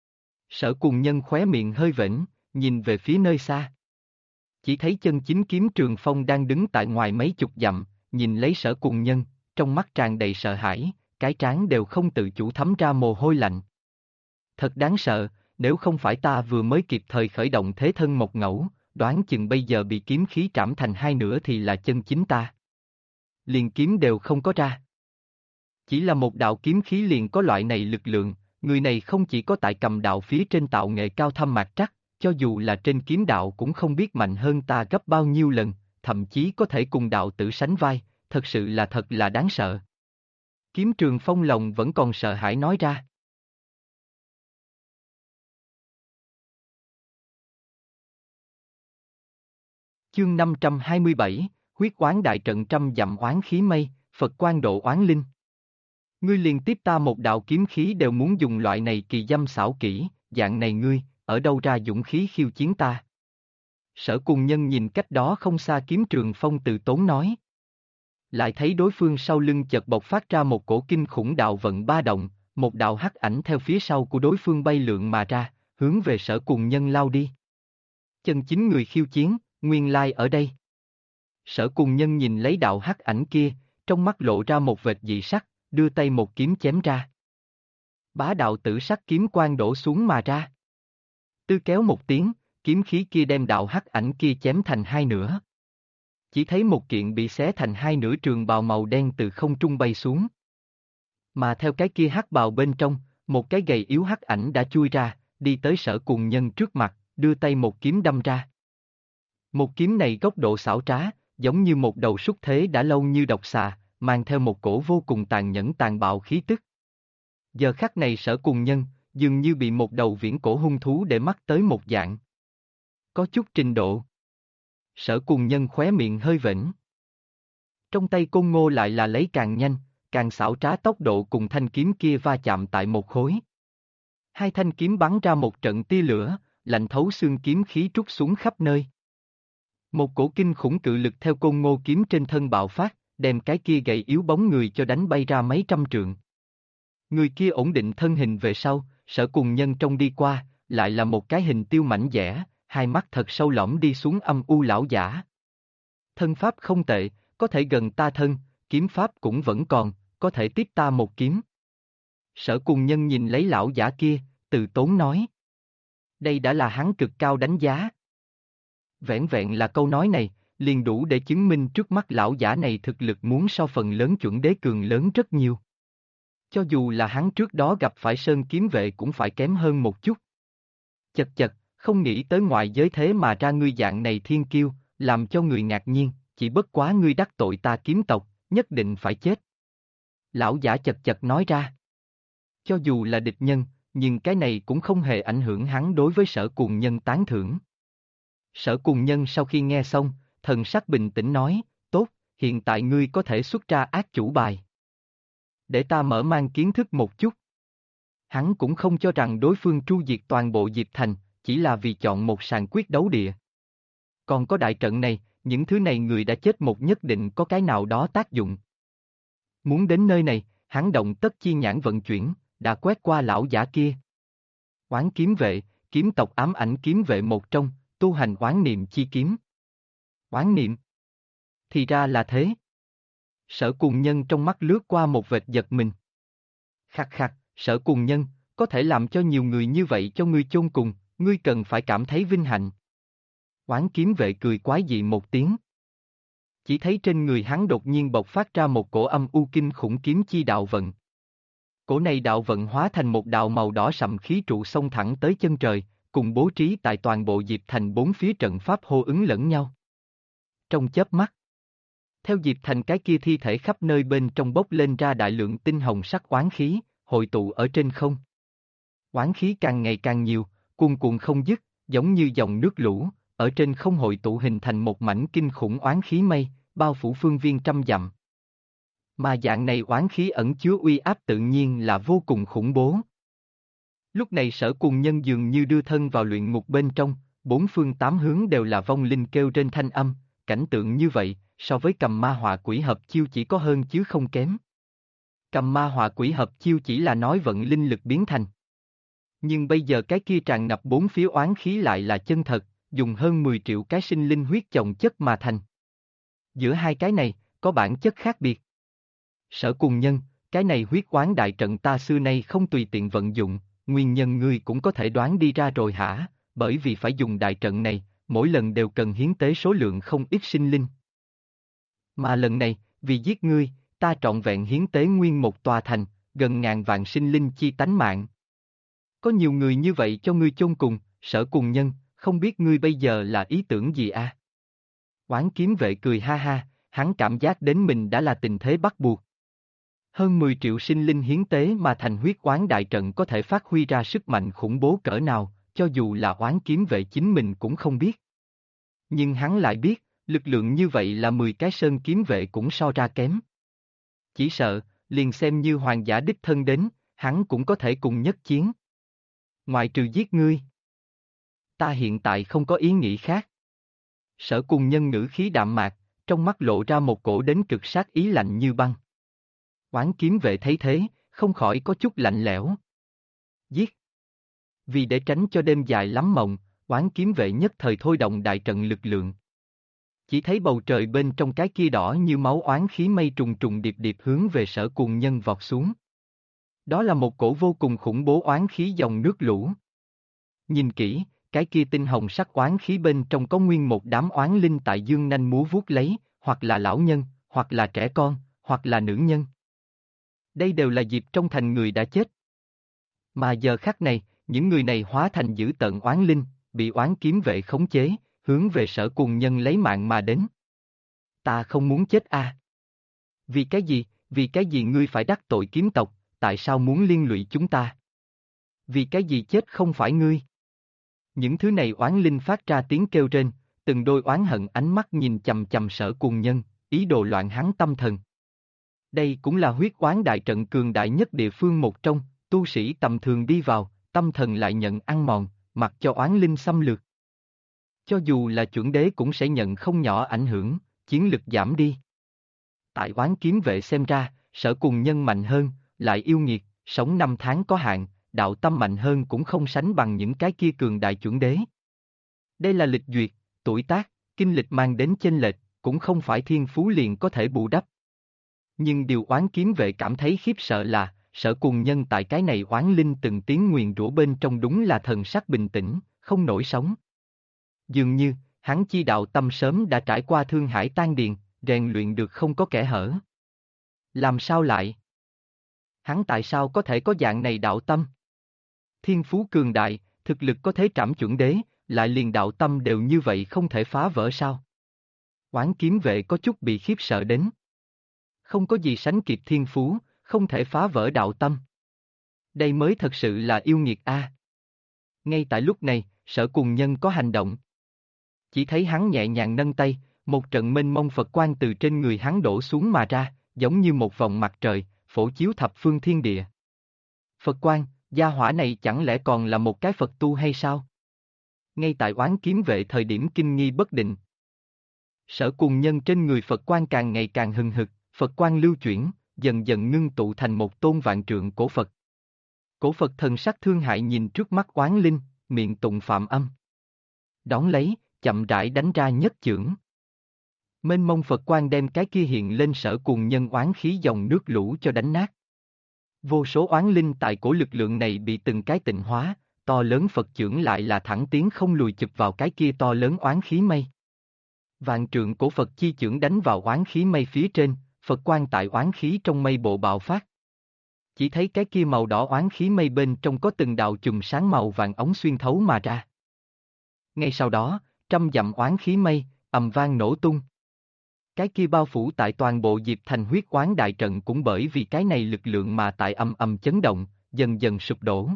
Sở Cùng Nhân khóe miệng hơi vểnh, nhìn về phía nơi xa. Chỉ thấy chân chính Kiếm Trường Phong đang đứng tại ngoài mấy chục dặm, nhìn lấy Sở Cùng Nhân, trong mắt tràn đầy sợ hãi, cái trán đều không tự chủ thấm ra mồ hôi lạnh. Thật đáng sợ, nếu không phải ta vừa mới kịp thời khởi động thế thân một ngẫu, đoán chừng bây giờ bị kiếm khí trảm thành hai nửa thì là chân chính ta. Liền kiếm đều không có ra. Chỉ là một đạo kiếm khí liền có loại này lực lượng, người này không chỉ có tại cầm đạo phía trên tạo nghệ cao thâm mạc trắc, cho dù là trên kiếm đạo cũng không biết mạnh hơn ta gấp bao nhiêu lần, thậm chí có thể cùng đạo tử sánh vai, thật sự là thật là đáng sợ. Kiếm Trường Phong lòng vẫn còn sợ hãi nói ra. Chương 527, huyết oán đại trận trăm dặm oán khí mây, Phật quan độ oán linh. Ngươi liền tiếp ta một đạo kiếm khí đều muốn dùng loại này kỳ dâm xảo kỹ, dạng này ngươi, ở đâu ra dũng khí khiêu chiến ta? Sở Cùng Nhân nhìn cách đó không xa Kiếm Trường Phong từ tốn nói. Lại thấy đối phương sau lưng chợt bộc phát ra một cổ kinh khủng đạo vận ba động, một đạo hắc ảnh theo phía sau của đối phương bay lượn mà ra, hướng về Sở Cùng Nhân lao đi. Chân chính người khiêu chiến, nguyên lai ở đây. Sở Cùng Nhân nhìn lấy đạo hắc ảnh kia, trong mắt lộ ra một vệt dị sắc, đưa tay một kiếm chém ra. Bá đạo tử sắc kiếm quang đổ xuống mà ra. Tư kéo một tiếng, kiếm khí kia đem đạo hắc ảnh kia chém thành hai nửa. Chỉ thấy một kiện bị xé thành hai nửa trường bào màu đen từ không trung bay xuống. Mà theo cái kia hắc bào bên trong, một cái gầy yếu hắc ảnh đã chui ra, đi tới Sở Cùng Nhân trước mặt, đưa tay một kiếm đâm ra. Một kiếm này góc độ xảo trá, giống như một đầu súc thế đã lâu như độc xà, mang theo một cổ vô cùng tàn nhẫn tàn bạo khí tức. Giờ khắc này Sở Cùng Nhân, dường như bị một đầu viễn cổ hung thú để mắt tới một dạng. Có chút trình độ. Sở Cùng Nhân khóe miệng hơi vểnh. Trong tay Côn Ngô lại là lấy càng nhanh, càng xảo trá tốc độ cùng thanh kiếm kia va chạm tại một khối. Hai thanh kiếm bắn ra một trận tia lửa, lạnh thấu xương kiếm khí trút xuống khắp nơi. Một cổ kinh khủng cự lực theo côn ngô kiếm trên thân bạo phát, đem cái kia gầy yếu bóng người cho đánh bay ra mấy trăm trượng. Người kia ổn định thân hình về sau, Sở Cùng Nhân trông đi qua, lại là một cái hình tiêu mảnh dẻ, hai mắt thật sâu lõm đi xuống âm u lão giả. Thân pháp không tệ, có thể gần ta thân, kiếm pháp cũng vẫn còn, có thể tiếp ta một kiếm. Sở Cùng Nhân nhìn lấy lão giả kia, từ tốn nói. Đây đã là hắn cực cao đánh giá. Vẻn vẹn là câu nói này, liền đủ để chứng minh trước mắt lão giả này thực lực muốn so phần lớn chuẩn đế cường lớn rất nhiều. Cho dù là hắn trước đó gặp phải Sơn Kiếm Vệ cũng phải kém hơn một chút. Chật chật, không nghĩ tới ngoại giới thế mà ra ngươi dạng này thiên kiêu, làm cho người ngạc nhiên, chỉ bất quá ngươi đắc tội ta kiếm tộc, nhất định phải chết. Lão giả chật chật nói ra. Cho dù là địch nhân, nhưng cái này cũng không hề ảnh hưởng hắn đối với Sở Cùng Nhân tán thưởng. Sở Cùng Nhân sau khi nghe xong, thần sắc bình tĩnh nói, tốt, hiện tại ngươi có thể xuất ra ác chủ bài. Để ta mở mang kiến thức một chút. Hắn cũng không cho rằng đối phương tru diệt toàn bộ Diệp Thành, chỉ là vì chọn một sàn quyết đấu địa. Còn có đại trận này, những thứ này người đã chết một nhất định có cái nào đó tác dụng. Muốn đến nơi này, hắn động tất chi nhãn vận chuyển, đã quét qua lão giả kia. Oán kiếm vệ, kiếm tộc ám ảnh kiếm vệ một trong, tu hành oán niệm chi kiếm. Oán niệm? Thì ra là thế. Sở Cùng Nhân trong mắt lướt qua một vệt giật mình. Khắc khắc, Sở Cùng Nhân, có thể làm cho nhiều người như vậy cho ngươi chôn cùng, ngươi cần phải cảm thấy vinh hạnh. Oán kiếm vệ cười quái dị một tiếng. Chỉ thấy trên người hắn đột nhiên bộc phát ra một cổ âm u kinh khủng kiếm chi đạo vận. Cổ này đạo vận hóa thành một đạo màu đỏ sậm khí trụ xông thẳng tới chân trời, cùng bố trí tại toàn bộ Diệp Thành bốn phía trận pháp hô ứng lẫn nhau. Trong chớp mắt, theo Diệp Thành cái kia thi thể khắp nơi bên trong bốc lên ra đại lượng tinh hồng sắc oán khí, hội tụ ở trên không. Oán khí càng ngày càng nhiều, cuồn cuộn không dứt, giống như dòng nước lũ, ở trên không hội tụ hình thành một mảnh kinh khủng oán khí mây, bao phủ phương viên trăm dặm. Mà dạng này oán khí ẩn chứa uy áp tự nhiên là vô cùng khủng bố. Lúc này Sở Cùng Nhân dường như đưa thân vào luyện ngục bên trong, bốn phương tám hướng đều là vong linh kêu trên thanh âm, cảnh tượng như vậy, so với Cầm Ma Họa Quỷ hợp chiêu chỉ có hơn chứ không kém. Cầm Ma Họa Quỷ hợp chiêu chỉ là nói vận linh lực biến thành. Nhưng bây giờ cái kia tràn ngập bốn phía oán khí lại là chân thật, dùng hơn 10 triệu cái sinh linh huyết chồng chất mà thành. Giữa hai cái này, có bản chất khác biệt. Sở Cùng Nhân, cái này huyết oán đại trận ta xưa nay không tùy tiện vận dụng, nguyên nhân ngươi cũng có thể đoán đi ra rồi hả, bởi vì phải dùng đại trận này, mỗi lần đều cần hiến tế số lượng không ít sinh linh. Mà lần này, vì giết ngươi, ta trọn vẹn hiến tế nguyên một tòa thành, gần ngàn vạn sinh linh chi tánh mạng. Có nhiều người như vậy cho ngươi chôn cùng, Sở Cùng Nhân, không biết ngươi bây giờ là ý tưởng gì à? Oán kiếm vệ cười ha ha, hắn cảm giác đến mình đã là tình thế bắt buộc. Hơn 10 triệu sinh linh hiến tế mà thành huyết oán đại trận có thể phát huy ra sức mạnh khủng bố cỡ nào, cho dù là oán kiếm vệ chính mình cũng không biết. Nhưng hắn lại biết, lực lượng như vậy là 10 cái sơn kiếm vệ cũng so ra kém. Chỉ sợ, liền xem như hoàng giả đích thân đến, hắn cũng có thể cùng nhất chiến. Ngoại trừ giết ngươi. Ta hiện tại không có ý nghĩ khác. Sở Cùng Nhân ngữ khí đạm mạc, trong mắt lộ ra một cổ đến cực sát ý lạnh như băng. Oán kiếm vệ thấy thế, không khỏi có chút lạnh lẽo. Giết. Vì để tránh cho đêm dài lắm mộng, oán kiếm vệ nhất thời thôi động đại trận lực lượng. Chỉ thấy bầu trời bên trong cái kia đỏ như máu oán khí mây trùng trùng điệp điệp hướng về Sở Cùng Nhân vọt xuống. Đó là một cổ vô cùng khủng bố oán khí dòng nước lũ. Nhìn kỹ, cái kia tinh hồng sắc oán khí bên trong có nguyên một đám oán linh tại dương nanh múa vuốt lấy, hoặc là lão nhân, hoặc là trẻ con, hoặc là nữ nhân. Đây đều là Diệp trong thành người đã chết. Mà giờ khắc này, những người này hóa thành dữ tợn oán linh, bị oán kiếm vệ khống chế, hướng về Sở Cùng Nhân lấy mạng mà đến. Ta không muốn chết a. Vì cái gì ngươi phải đắc tội kiếm tộc, tại sao muốn liên lụy chúng ta? Vì cái gì chết không phải ngươi? Những thứ này oán linh phát ra tiếng kêu rên, từng đôi oán hận ánh mắt nhìn chằm chằm Sở Cùng Nhân, ý đồ loạn hắn tâm thần. Đây cũng là huyết oán đại trận cường đại nhất địa phương một trong, tu sĩ tầm thường đi vào, tâm thần lại nhận ăn mòn, mặc cho oán linh xâm lược. Cho dù là chuẩn đế cũng sẽ nhận không nhỏ ảnh hưởng, chiến lực giảm đi. Tại oán kiếm vệ xem ra, Sở Cùng Nhân mạnh hơn, lại yêu nghiệt, sống 5 tháng có hạn, đạo tâm mạnh hơn cũng không sánh bằng những cái kia cường đại chuẩn đế. Đây là lịch duyệt, tuổi tác, kinh lịch mang đến chênh lệch, cũng không phải thiên phú liền có thể bù đắp. Nhưng điều oán kiếm vệ cảm thấy khiếp sợ là, Sở Cùng Nhân tại cái này oán linh từng tiếng nguyền rủa bên trong đúng là thần sắc bình tĩnh, không nổi sóng. Dường như, hắn chi đạo tâm sớm đã trải qua thương hải tan điền, rèn luyện được không có kẽ hở. Làm sao lại? Hắn tại sao có thể có dạng này đạo tâm? Thiên phú cường đại, thực lực có thế trảm chuẩn đế, lại liền đạo tâm đều như vậy không thể phá vỡ sao? Oán kiếm vệ có chút bị khiếp sợ đến. Không có gì sánh kịp thiên phú, không thể phá vỡ đạo tâm. Đây mới thật sự là yêu nghiệt a. Ngay tại lúc này, Sở Cùng Nhân có hành động. Chỉ thấy hắn nhẹ nhàng nâng tay, một trận mênh mông Phật quang từ trên người hắn đổ xuống mà ra, giống như một vòng mặt trời, phổ chiếu thập phương thiên địa. Phật quang, gia hỏa này chẳng lẽ còn là một cái Phật tu hay sao? Ngay tại oán kiếm vệ thời điểm kinh nghi bất định. Sở Cùng Nhân trên người Phật quang càng ngày càng hừng hực, Phật quang lưu chuyển, dần dần ngưng tụ thành một tôn vạn trượng cổ Phật. Cổ Phật thần sắc thương hại nhìn trước mắt oán linh, miệng tụng phạm âm. Đón lấy, chậm rãi đánh ra nhất chưởng. Mênh mông Phật quang đem cái kia hiện lên Sở Cùng Nhân oán khí dòng nước lũ cho đánh nát. Vô số oán linh tại cổ lực lượng này bị từng cái tịnh hóa, to lớn Phật chưởng lại là thẳng tiến không lùi chụp vào cái kia to lớn oán khí mây. Vạn trượng cổ Phật chi chưởng đánh vào oán khí mây phía trên, Phật quang tại oán khí trong mây bộ bạo phát. Chỉ thấy cái kia màu đỏ oán khí mây bên trong có từng đạo chùm sáng màu vàng ống xuyên thấu mà ra. Ngay sau đó, trăm dặm oán khí mây, ầm vang nổ tung. Cái kia bao phủ tại toàn bộ Diệp Thành huyết oán đại trận cũng bởi vì cái này lực lượng mà tại ầm ầm chấn động, dần dần sụp đổ.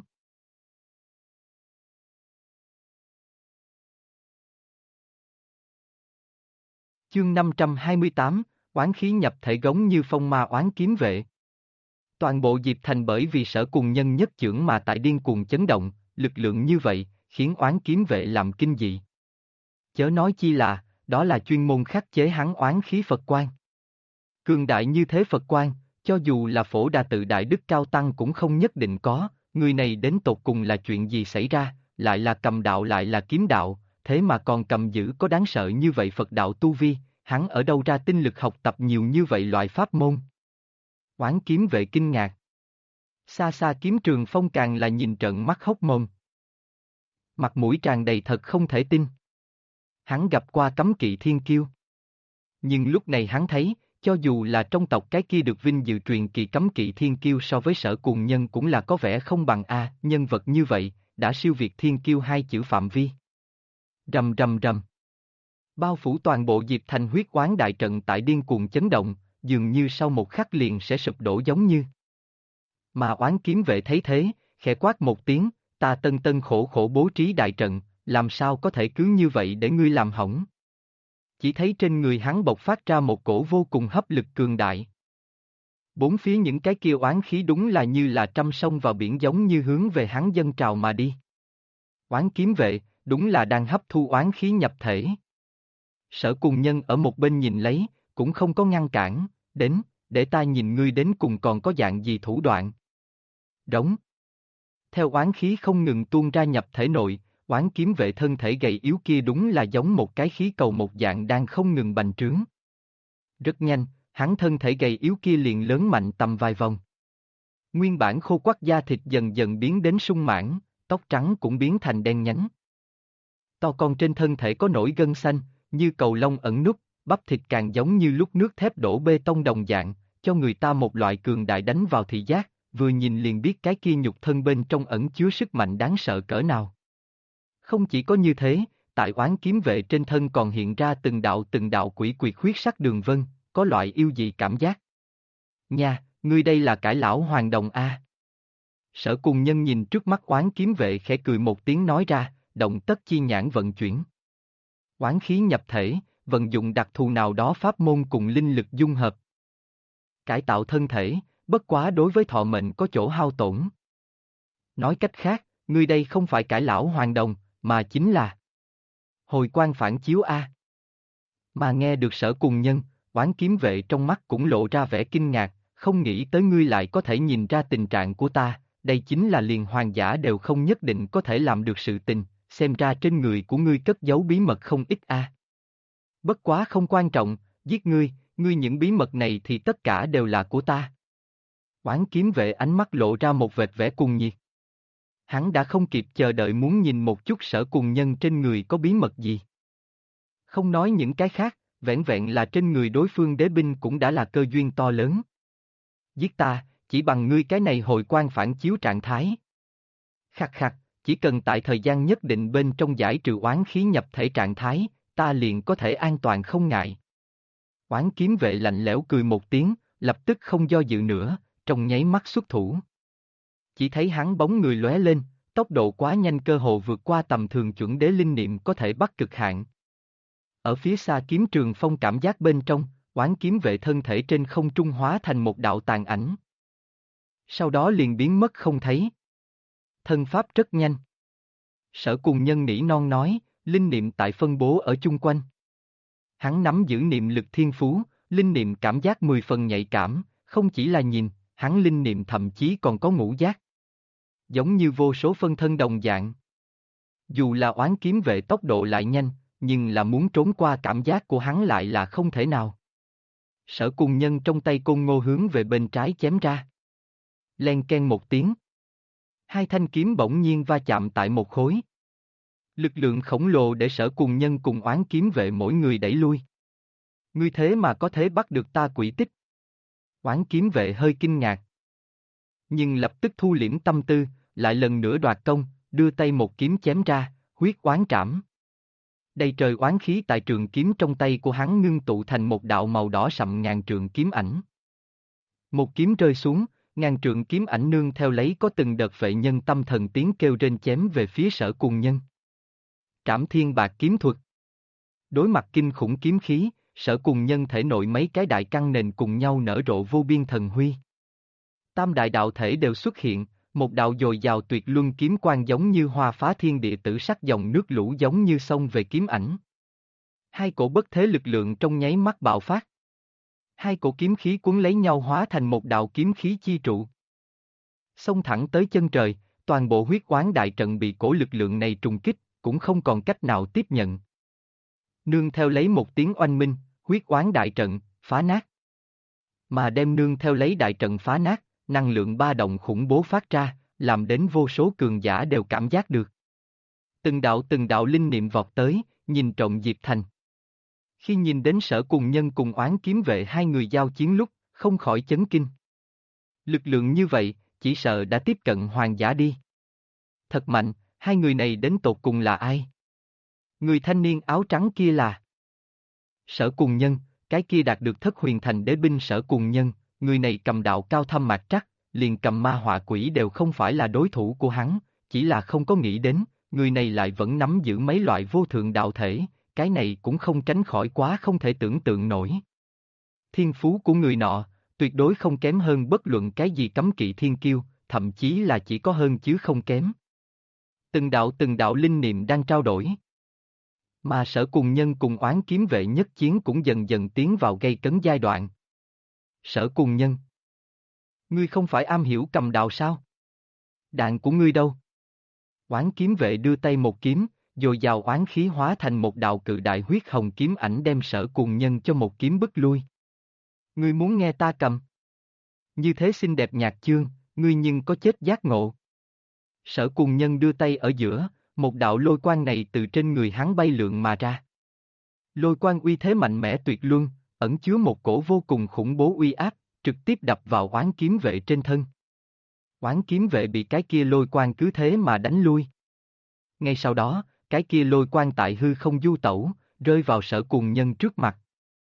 Chương 528, oán khí nhập thể gống như phong ma oán kiếm vệ. Toàn bộ Diệp Thành bởi vì Sở Cùng Nhân nhất chưởng mà tại điên cuồng chấn động, lực lượng như vậy, khiến oán kiếm vệ làm kinh dị. Chớ nói chi là, đó là chuyên môn khắc chế hắn oán khí Phật quang. Cường đại như thế Phật quang, cho dù là Phổ Đà Tự Đại Đức Cao Tăng cũng không nhất định có, người này đến tột cùng là chuyện gì xảy ra, lại là cầm đạo lại là kiếm đạo, thế mà còn cầm giữ có đáng sợ như vậy Phật đạo tu vi, hắn ở đâu ra tinh lực học tập nhiều như vậy loại pháp môn. Oán kiếm vệ kinh ngạc. Xa xa kiếm trường phong càng là nhìn trợn mắt hốc mồm. Mặt mũi tràn đầy thật không thể tin. Hắn gặp qua cấm kỵ thiên kiêu. Nhưng lúc này hắn thấy, cho dù là trong tộc cái kia được vinh dự truyền kỳ cấm kỵ thiên kiêu so với Sở Cùng Nhân cũng là có vẻ không bằng a, nhân vật như vậy, đã siêu việt thiên kiêu hai chữ phạm vi. Rầm rầm rầm. Bao phủ toàn bộ Diệp Thành huyết oán đại trận tại điên cuồng chấn động, dường như sau một khắc liền sẽ sụp đổ giống như. Mà oán kiếm vệ thấy thế, khẽ quát một tiếng, ta tân tân khổ khổ bố trí đại trận, làm sao có thể cứ như vậy để ngươi làm hỏng. Chỉ thấy trên người hắn bộc phát ra một cổ vô cùng hấp lực cường đại. Bốn phía những cái kia oán khí đúng là như là trăm sông vào biển giống như hướng về hắn dâng trào mà đi. Oán kiếm vệ, đúng là đang hấp thu oán khí nhập thể. Sở Cùng Nhân ở một bên nhìn lấy, cũng không có ngăn cản, đến, để ta nhìn ngươi đến cùng còn có dạng gì thủ đoạn. Đóng. Theo oán khí không ngừng tuôn ra nhập thể nội, oán kiếm vệ thân thể gầy yếu kia đúng là giống một cái khí cầu một dạng đang không ngừng bành trướng. Rất nhanh, hắn thân thể gầy yếu kia liền lớn mạnh tầm vài vòng. Nguyên bản khô quắt da thịt dần dần biến đến sung mãn, tóc trắng cũng biến thành đen nhánh. To con trên thân thể có nổi gân xanh, như cầu lông ẩn nút, bắp thịt càng giống như lúc nước thép đổ bê tông đồng dạng, cho người ta một loại cường đại đánh vào thị giác, vừa nhìn liền biết cái kia nhục thân bên trong ẩn chứa sức mạnh đáng sợ cỡ nào. Không chỉ có như thế, tại oán kiếm vệ trên thân còn hiện ra từng đạo quỷ quyệt huyết sắc đường vân, có loại yêu dị cảm giác. Nha, ngươi đây là cải lão hoàng đồng a. Sở Cùng Nhân nhìn trước mắt oán kiếm vệ khẽ cười một tiếng nói ra, động tất chi nhãn vận chuyển. Oán khí nhập thể, vận dụng đặc thù nào đó pháp môn cùng linh lực dung hợp. Cải tạo thân thể, bất quá đối với thọ mệnh có chỗ hao tổn. Nói cách khác, ngươi đây không phải cải lão hoàng đồng, mà chính là hồi quang phản chiếu A. Mà nghe được Sở Cùng Nhân, Oán Kiếm Vệ trong mắt cũng lộ ra vẻ kinh ngạc, không nghĩ tới ngươi lại có thể nhìn ra tình trạng của ta, đây chính là liền hoàng giả đều không nhất định có thể làm được sự tình, xem ra trên người của ngươi cất giấu bí mật không ít A. Bất quá không quan trọng, giết ngươi, ngươi những bí mật này thì tất cả đều là của ta. Oán Kiếm Vệ ánh mắt lộ ra một vệt vẻ cuồng nhiệt. Hắn đã không kịp chờ đợi muốn nhìn một chút Sở Cùng Nhân trên người có bí mật gì. Không nói những cái khác, vẹn vẹn là trên người đối phương đế binh cũng đã là cơ duyên to lớn. Giết ta, chỉ bằng ngươi cái này hồi quang phản chiếu trạng thái. Khắc khắc, chỉ cần tại thời gian nhất định bên trong giải trừ oán khí nhập thể trạng thái, ta liền có thể an toàn không ngại. Oán Kiếm Vệ lạnh lẽo cười một tiếng, lập tức không do dự nữa, trong nháy mắt xuất thủ. Chỉ thấy hắn bóng người lóe lên, tốc độ quá nhanh cơ hồ vượt qua tầm thường chuẩn đế linh niệm có thể bắt cực hạn. Ở phía xa kiếm trường phong cảm giác bên trong, Oán Kiếm Vệ thân thể trên không trung hóa thành một đạo tàn ảnh. Sau đó liền biến mất không thấy. Thân pháp rất nhanh. Sở Cùng Nhân nỉ non nói, linh niệm tại phân bố ở chung quanh. Hắn nắm giữ niệm lực thiên phú, linh niệm cảm giác 10 phần nhạy cảm, không chỉ là nhìn, hắn linh niệm thậm chí còn có ngũ giác. Giống như vô số phân thân đồng dạng. Dù là Oán Kiếm Vệ tốc độ lại nhanh, nhưng là muốn trốn qua cảm giác của hắn lại là không thể nào. Sở Cùng Nhân trong tay côn ngô hướng về bên trái chém ra. Len ken một tiếng. Hai thanh kiếm bỗng nhiên va chạm tại một khối. Lực lượng khổng lồ để Sở Cùng Nhân cùng Oán Kiếm Vệ mỗi người đẩy lui. Ngươi thế mà có thể bắt được ta quỷ tích. Oán Kiếm Vệ hơi kinh ngạc. Nhưng lập tức thu liễm tâm tư, lại lần nữa đoạt công, đưa tay một kiếm chém ra, huyết oán trảm. Đầy trời oán khí tại trường kiếm trong tay của hắn ngưng tụ thành một đạo màu đỏ sậm ngàn trượng kiếm ảnh. Một kiếm rơi xuống, ngàn trượng kiếm ảnh nương theo lấy có từng đợt vệ nhân tâm thần tiếng kêu rên chém về phía Sở Cùng Nhân. Trảm Thiên Bạc kiếm thuật. Đối mặt kinh khủng kiếm khí, Sở Cùng Nhân thể nội mấy cái đại căn nền cùng nhau nở rộ vô biên thần huy. Tam đại đạo thể đều xuất hiện, một đạo dồi dào tuyệt luân kiếm quang giống như hoa phá thiên địa tử sắc dòng nước lũ giống như sông về kiếm ảnh. Hai cổ bất thế lực lượng trong nháy mắt bạo phát. Hai cổ kiếm khí cuốn lấy nhau hóa thành một đạo kiếm khí chi trụ. Xông thẳng tới chân trời, toàn bộ huyết oán đại trận bị cổ lực lượng này trùng kích, cũng không còn cách nào tiếp nhận. Nương theo lấy một tiếng oanh minh, huyết oán đại trận, phá nát. Mà đem nương theo lấy đại trận phá nát, năng lượng ba động khủng bố phát ra, làm đến vô số cường giả đều cảm giác được. Từng đạo linh niệm vọt tới, nhìn trộm Diệp Thành. Khi nhìn đến Sở Cùng Nhân cùng Oán Kiếm Vệ hai người giao chiến lúc, không khỏi chấn kinh. Lực lượng như vậy, chỉ sợ đã tiếp cận hoàng giả đi. Thật mạnh, hai người này đến tột cùng là ai? Người thanh niên áo trắng kia là Sở Cùng Nhân, cái kia đạt được thất huyền thành đế binh Sở Cùng Nhân, người này cầm đạo cao thâm mạc trắc, liền cầm ma họa quỷ đều không phải là đối thủ của hắn, chỉ là không có nghĩ đến, người này lại vẫn nắm giữ mấy loại vô thượng đạo thể, cái này cũng không tránh khỏi quá không thể tưởng tượng nổi. Thiên phú của người nọ, tuyệt đối không kém hơn bất luận cái gì cấm kỵ thiên kiêu, thậm chí là chỉ có hơn chứ không kém. Từng đạo linh niệm đang trao đổi. Mà Sở Cùng Nhân cùng Oán Kiếm Vệ nhất chiến cũng dần dần tiến vào gây cấn giai đoạn. Sở Cùng Nhân, ngươi không phải am hiểu cầm đạo sao? Đạn của ngươi đâu? Oán Kiếm Vệ đưa tay một kiếm, dồi dào oán khí hóa thành một đạo cự đại huyết hồng kiếm ảnh đem Sở Cùng Nhân cho một kiếm bức lui. Ngươi muốn nghe ta cầm? Như thế xinh đẹp nhạc chương, ngươi nhưng có chết giác ngộ. Sở Cùng Nhân đưa tay ở giữa, một đạo lôi quang này từ trên người hắn bay lượn mà ra. Lôi quang uy thế mạnh mẽ tuyệt luân, ẩn chứa một cổ vô cùng khủng bố uy áp, trực tiếp đập vào Oán Kiếm Vệ trên thân. Oán Kiếm Vệ bị cái kia lôi quang cứ thế mà đánh lui. Ngay sau đó, cái kia lôi quang tại hư không du tẩu, rơi vào Sở Cùng Nhân trước mặt.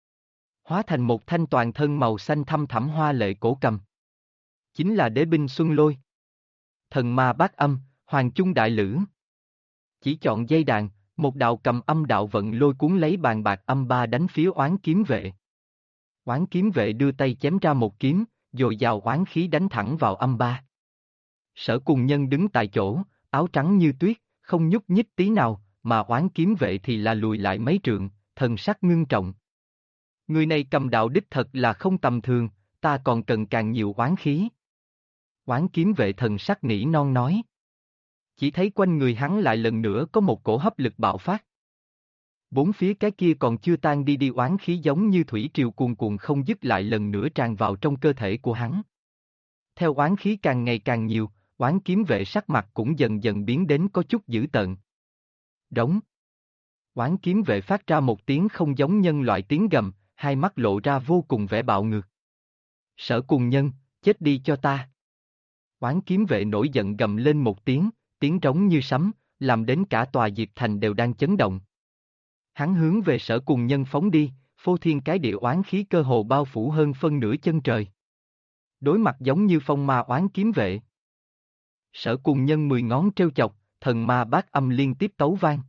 Hóa thành một thanh toàn thân màu xanh thăm thẳm hoa lệ cổ cầm. Chính là đế binh Xuân Lôi. Thần ma bát âm, hoàng chung đại lữ. Chỉ chọn dây đàn, một đạo cầm âm đạo vận lôi cuốn lấy bàn bạc âm ba đánh phía Oán Kiếm Vệ. Oán kiếm vệ đưa tay chém ra một kiếm, dồi dào oán khí đánh thẳng vào âm ba. Sở Cùng Nhân đứng tại chỗ, áo trắng như tuyết, không nhúc nhích tí nào, mà oán kiếm vệ thì là lùi lại mấy trượng, thần sắc ngưng trọng. Người này cầm đạo đích thật là không tầm thường, ta còn cần càng nhiều oán khí. Oán kiếm vệ thần sắc nỉ non nói. Chỉ thấy quanh người hắn lại lần nữa có một cổ hấp lực bạo phát. Bốn phía cái kia còn chưa tan đi oán khí giống như thủy triều cuồn cuộn không dứt lại lần nữa tràn vào trong cơ thể của hắn. Theo oán khí càng ngày càng nhiều, oán kiếm vệ sắc mặt cũng dần dần biến đến có chút dữ tợn. Đống. Oán kiếm vệ phát ra một tiếng không giống nhân loại tiếng gầm, hai mắt lộ ra vô cùng vẻ bạo ngược. Sở Cùng Nhân, chết đi cho ta. Oán kiếm vệ nổi giận gầm lên một tiếng, tiếng trống như sấm, làm đến cả tòa Diệp Thành đều đang chấn động. Hắn hướng về Sở Cùng Nhân phóng đi, phô thiên cái địa oán khí cơ hồ bao phủ hơn phân nửa chân trời. Đối mặt giống như phong ma oán kiếm vệ. Sở Cùng Nhân 10 ngón treo chọc, thần ma bát âm liên tiếp tấu vang.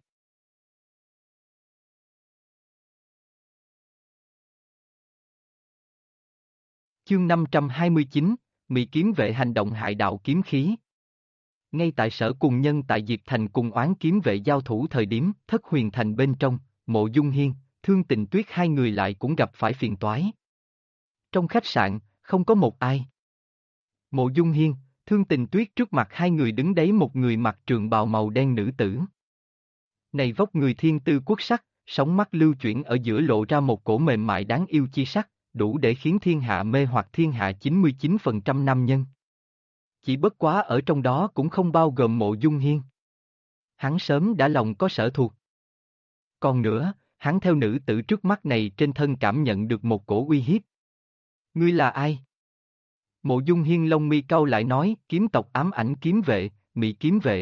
Chương 529, Mị kiếm vệ hành động hại đạo kiếm khí. Ngay tại Sở Cùng Nhân tại Diệp Thành cùng oán kiếm vệ giao thủ thời điểm, Thất Huyền Thành bên trong, Mộ Dung Hiên, Thương Tình Tuyết hai người lại cũng gặp phải phiền toái. Trong khách sạn, không có một ai. Mộ Dung Hiên, Thương Tình Tuyết trước mặt hai người đứng đấy một người mặc trường bào màu đen nữ tử. Này vóc người thiên tư quốc sắc, sóng mắt lưu chuyển ở giữa lộ ra một cổ mềm mại đáng yêu chi sắc, đủ để khiến thiên hạ mê hoặc thiên hạ 99% nam nhân. Chỉ bất quá ở trong đó cũng không bao gồm Mộ Dung Hiên. Hắn sớm đã lòng có sở thuộc. Còn nữa, hắn theo nữ tử trước mắt này trên thân cảm nhận được một cổ uy hiếp. Ngươi là ai? Mộ Dung Hiên lông mi cau lại nói, kiếm tộc ám ảnh kiếm vệ, Mị kiếm vệ.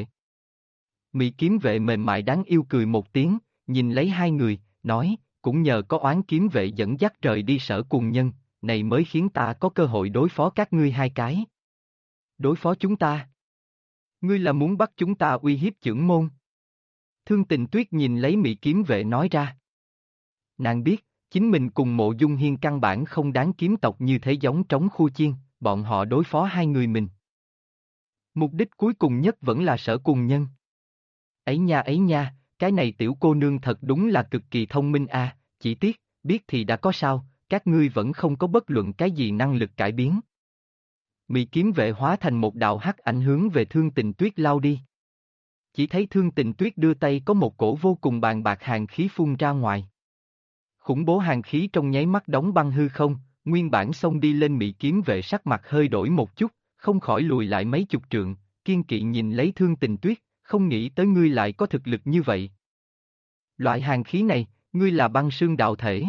Mị kiếm vệ mềm mại đáng yêu cười một tiếng, nhìn lấy hai người, nói, cũng nhờ có oán kiếm vệ dẫn dắt rời đi Sở Cùng Nhân, này mới khiến ta có cơ hội đối phó các ngươi hai cái. Đối phó chúng ta? Ngươi là muốn bắt chúng ta uy hiếp chưởng môn? Thương Tình Tuyết nhìn lấy Mị kiếm vệ nói ra. Nàng biết, chính mình cùng Mộ Dung Hiên căn bản không đáng kiếm tộc như thế giống trống khu chiên, bọn họ đối phó hai người mình. Mục đích cuối cùng nhất vẫn là Sở Cùng Nhân. Ấy nha, cái này tiểu cô nương thật đúng là cực kỳ thông minh a, chỉ tiếc, biết thì đã có sao, các ngươi vẫn không có bất luận cái gì năng lực cải biến. Mị kiếm vệ hóa thành một đạo hắc ảnh hướng về Thương Tình Tuyết lao đi. Chỉ thấy Thương Tình Tuyết đưa tay có một cổ vô cùng bàn bạc hàn khí phun ra ngoài. Khủng bố hàn khí trong nháy mắt đóng băng hư không, nguyên bản xông đi lên Mị kiếm vệ sắc mặt hơi đổi một chút, không khỏi lùi lại mấy chục trượng, kiên kỵ nhìn lấy Thương Tình Tuyết, không nghĩ tới ngươi lại có thực lực như vậy. Loại hàn khí này, ngươi là băng sương đạo thể.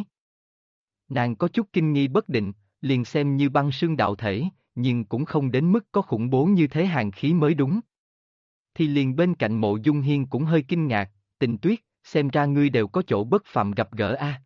Nàng có chút kinh nghi bất định, liền xem như băng sương đạo thể, nhưng cũng không đến mức có khủng bố như thế hàn khí mới đúng. Thì liền bên cạnh Mộ Dung Hiên cũng hơi kinh ngạc, Tình Tuyết, xem ra ngươi đều có chỗ bất phàm gặp gỡ a.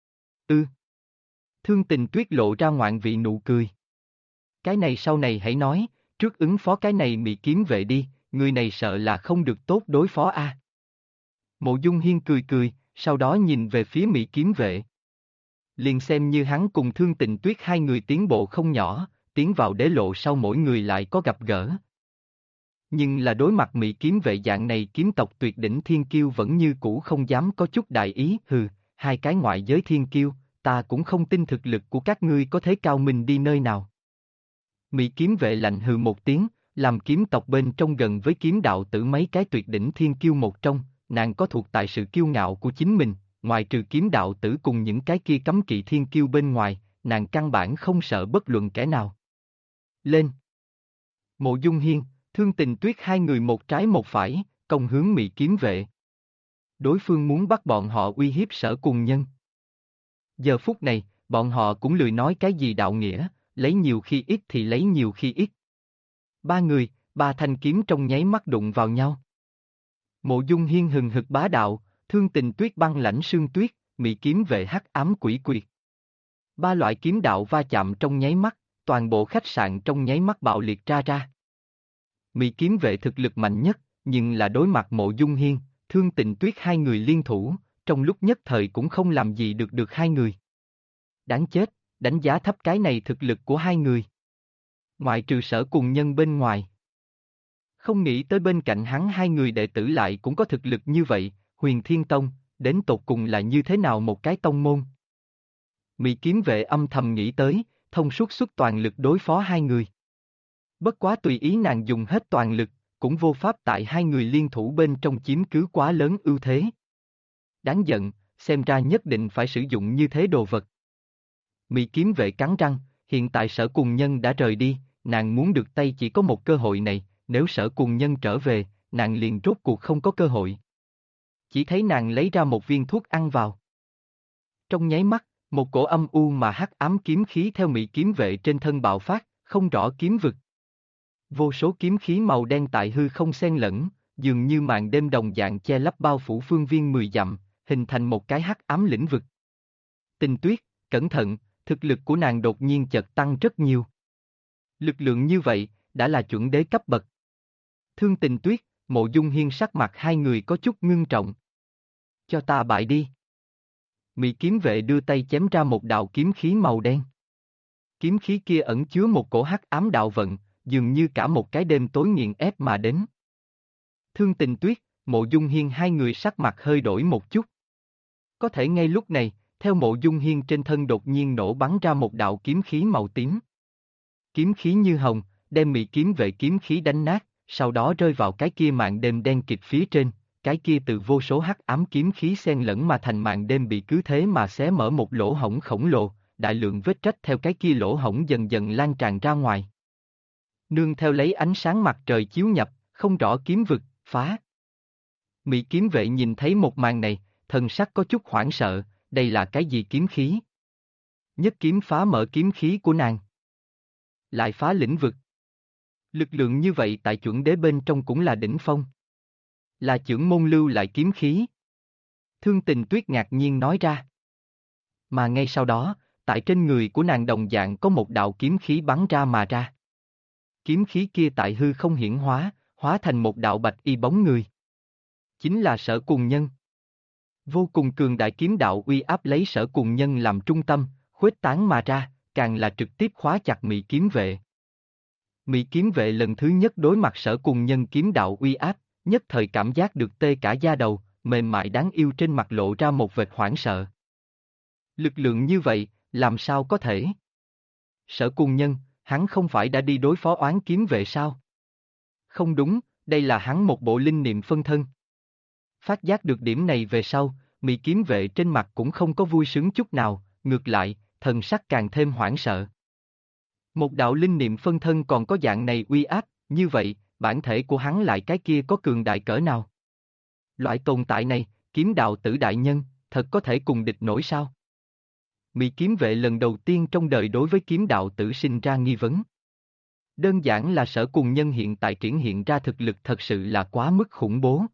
Thương Tình Tuyết lộ ra ngoạn vị nụ cười. Cái này sau này hãy nói, trước ứng phó cái này Mị kiếm vệ đi, người này sợ là không được tốt đối phó a. Mộ Dung Hiên cười, sau đó nhìn về phía Mị kiếm vệ. Liền xem như hắn cùng Thương Tình Tuyết hai người tiến bộ không nhỏ, tiến vào đế lộ sau mỗi người lại có gặp gỡ. Nhưng là đối mặt Mị kiếm vệ dạng này kiếm tộc tuyệt đỉnh thiên kiêu vẫn như cũ không dám có chút đại ý, hai cái ngoại giới thiên kiêu, ta cũng không tin thực lực của các ngươi có thế cao minh đi nơi nào. Mị kiếm vệ lạnh hừ một tiếng, làm kiếm tộc bên trong gần với kiếm đạo tử mấy cái tuyệt đỉnh thiên kiêu một trong, nàng có thuộc tại sự kiêu ngạo của chính mình, ngoài trừ kiếm đạo tử cùng những cái kia cấm kỵ thiên kiêu bên ngoài, nàng căn bản không sợ bất luận kẻ nào. Lên! Mộ Dung Hiên, Thương Tình Tuyết hai người một trái một phải, công hướng Mị kiếm vệ. Đối phương muốn bắt bọn họ uy hiếp Sở Cùng Nhân. Giờ phút này, bọn họ cũng lười nói cái gì đạo nghĩa, lấy nhiều khi ít thì lấy nhiều khi ít. Ba người, ba thanh kiếm trong nháy mắt đụng vào nhau. Mộ Dung Hiên hừng hực bá đạo, Thương Tình Tuyết băng lãnh sương tuyết, Mị kiếm vệ hắc ám quỷ quyệt. Ba loại kiếm đạo va chạm trong nháy mắt, toàn bộ khách sạn trong nháy mắt bạo liệt ra. Mị kiếm vệ thực lực mạnh nhất, nhưng là đối mặt Mộ Dung Hiên, Thương Tình Tuyết hai người liên thủ, trong lúc nhất thời cũng không làm gì được hai người. Đáng chết, đánh giá thấp cái này thực lực của hai người. Ngoại trừ Sở Cùng Nhân bên ngoài. Không nghĩ tới bên cạnh hắn hai người đệ tử lại cũng có thực lực như vậy, Huyền Thiên Tông, đến tột cùng là như thế nào một cái tông môn. Mị kiếm vệ âm thầm nghĩ tới, thông suốt xuất toàn lực đối phó hai người. Bất quá tùy ý nàng dùng hết toàn lực, cũng vô pháp tại hai người liên thủ bên trong chiếm cứ quá lớn ưu thế. Đáng giận, xem ra nhất định phải sử dụng như thế đồ vật. Mị kiếm vệ cắn răng, hiện tại Sở Cùng Nhân đã rời đi, nàng muốn được tay chỉ có một cơ hội này, nếu Sở Cùng Nhân trở về, nàng liền rốt cuộc không có cơ hội. Chỉ thấy nàng lấy ra một viên thuốc ăn vào. Trong nháy mắt, một cổ âm u mà hắc ám kiếm khí theo mị kiếm vệ trên thân bạo phát, không rõ kiếm vực. Vô số kiếm khí màu đen tại hư không xen lẫn, dường như màn đêm đồng dạng che lấp bao phủ phương viên 10 dặm, hình thành một cái hắc ám lĩnh vực. Tình Tuyết, cẩn thận, thực lực của nàng đột nhiên chợt tăng rất nhiều. Lực lượng như vậy, đã là chuẩn đế cấp bậc. Thương Tình Tuyết, Mộ Dung Hiên sắc mặt hai người có chút ngưng trọng. Cho ta bại đi. Mị kiếm vệ đưa tay chém ra một đạo kiếm khí màu đen. Kiếm khí kia ẩn chứa một cổ hắc ám đạo vận, dường như cả một cái đêm tối nghiền ép mà đến. Thương Tình Tuyết, Mộ Dung Hiên hai người sắc mặt hơi đổi một chút. Có thể ngay lúc này, theo Mộ Dung Hiên trên thân đột nhiên nổ bắn ra một đạo kiếm khí màu tím. Kiếm khí như hồng, đem mị kiếm vệ kiếm khí đánh nát, sau đó rơi vào cái kia màn đêm đen kịt phía trên, cái kia từ vô số hắc ám kiếm khí xen lẫn mà thành màn đêm bị cứ thế mà xé mở một lỗ hổng khổng lồ, đại lượng vết rách theo cái kia lỗ hổng dần dần lan tràn ra ngoài. Nương theo lấy ánh sáng mặt trời chiếu nhập, không rõ kiếm vực, phá. Mị kiếm vệ nhìn thấy một màn này, thần sắc có chút hoảng sợ, đây là cái gì kiếm khí? Nhất kiếm phá mở kiếm khí của nàng. Lại phá lĩnh vực. Lực lượng như vậy tại chuẩn đế bên trong cũng là đỉnh phong. Là chưởng môn lưu lại kiếm khí. Thương Tình Tuyết ngạc nhiên nói ra. Mà ngay sau đó, tại trên người của nàng đồng dạng có một đạo kiếm khí bắn ra mà ra. Kiếm khí kia tại hư không hiển hóa, hóa thành một đạo bạch y bóng người. Chính là Sở Cùng Nhân. Vô cùng cường đại kiếm đạo uy áp lấy Sở Cùng Nhân làm trung tâm, khuếch tán mà ra, càng là trực tiếp khóa chặt Mị kiếm vệ. Mị kiếm vệ lần thứ nhất đối mặt Sở Cùng Nhân kiếm đạo uy áp, nhất thời cảm giác được tê cả da đầu, mềm mại đáng yêu trên mặt lộ ra một vệt hoảng sợ. Lực lượng như vậy, làm sao có thể? Sở Cùng Nhân, hắn không phải đã đi đối phó Oán kiếm vệ sao? Không đúng, đây là hắn một bộ linh niệm phân thân. Phát giác được điểm này về sau, Mị kiếm vệ trên mặt cũng không có vui sướng chút nào, ngược lại, thần sắc càng thêm hoảng sợ. Một đạo linh niệm phân thân còn có dạng này uy áp, như vậy, bản thể của hắn lại cái kia có cường đại cỡ nào? Loại tồn tại này, kiếm đạo tử đại nhân, thật có thể cùng địch nổi sao? Mị kiếm vệ lần đầu tiên trong đời đối với kiếm đạo tử sinh ra nghi vấn. Đơn giản là Sở Cùng Nhân hiện tại triển hiện ra thực lực thật sự là quá mức khủng bố.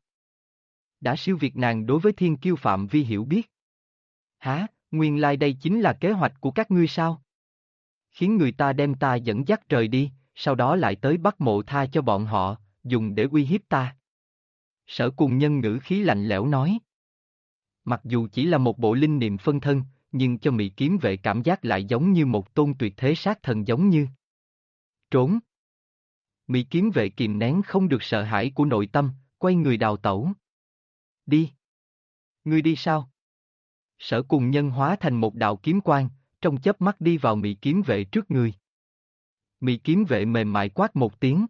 Đã siêu việt nàng đối với thiên kiêu phạm vi hiểu biết. Hả, nguyên lai đây chính là kế hoạch của các ngươi sao? Khiến người ta đem ta dẫn dắt rời đi, sau đó lại tới bắt Mộ Tha cho bọn họ, dùng để uy hiếp ta. Sở Cùng Nhân ngữ khí lạnh lẽo nói. Mặc dù chỉ là một bộ linh niệm phân thân, nhưng cho Mị kiếm vệ cảm giác lại giống như một tôn tuyệt thế sát thần giống như. Trốn. Mị kiếm vệ kìm nén không được sợ hãi của nội tâm, quay người đào tẩu. Đi. Ngươi đi sao? Sở Cùng Nhân hóa thành một đạo kiếm quang, trong chớp mắt đi vào Mị kiếm vệ trước người. Mị kiếm vệ mềm mại quát một tiếng.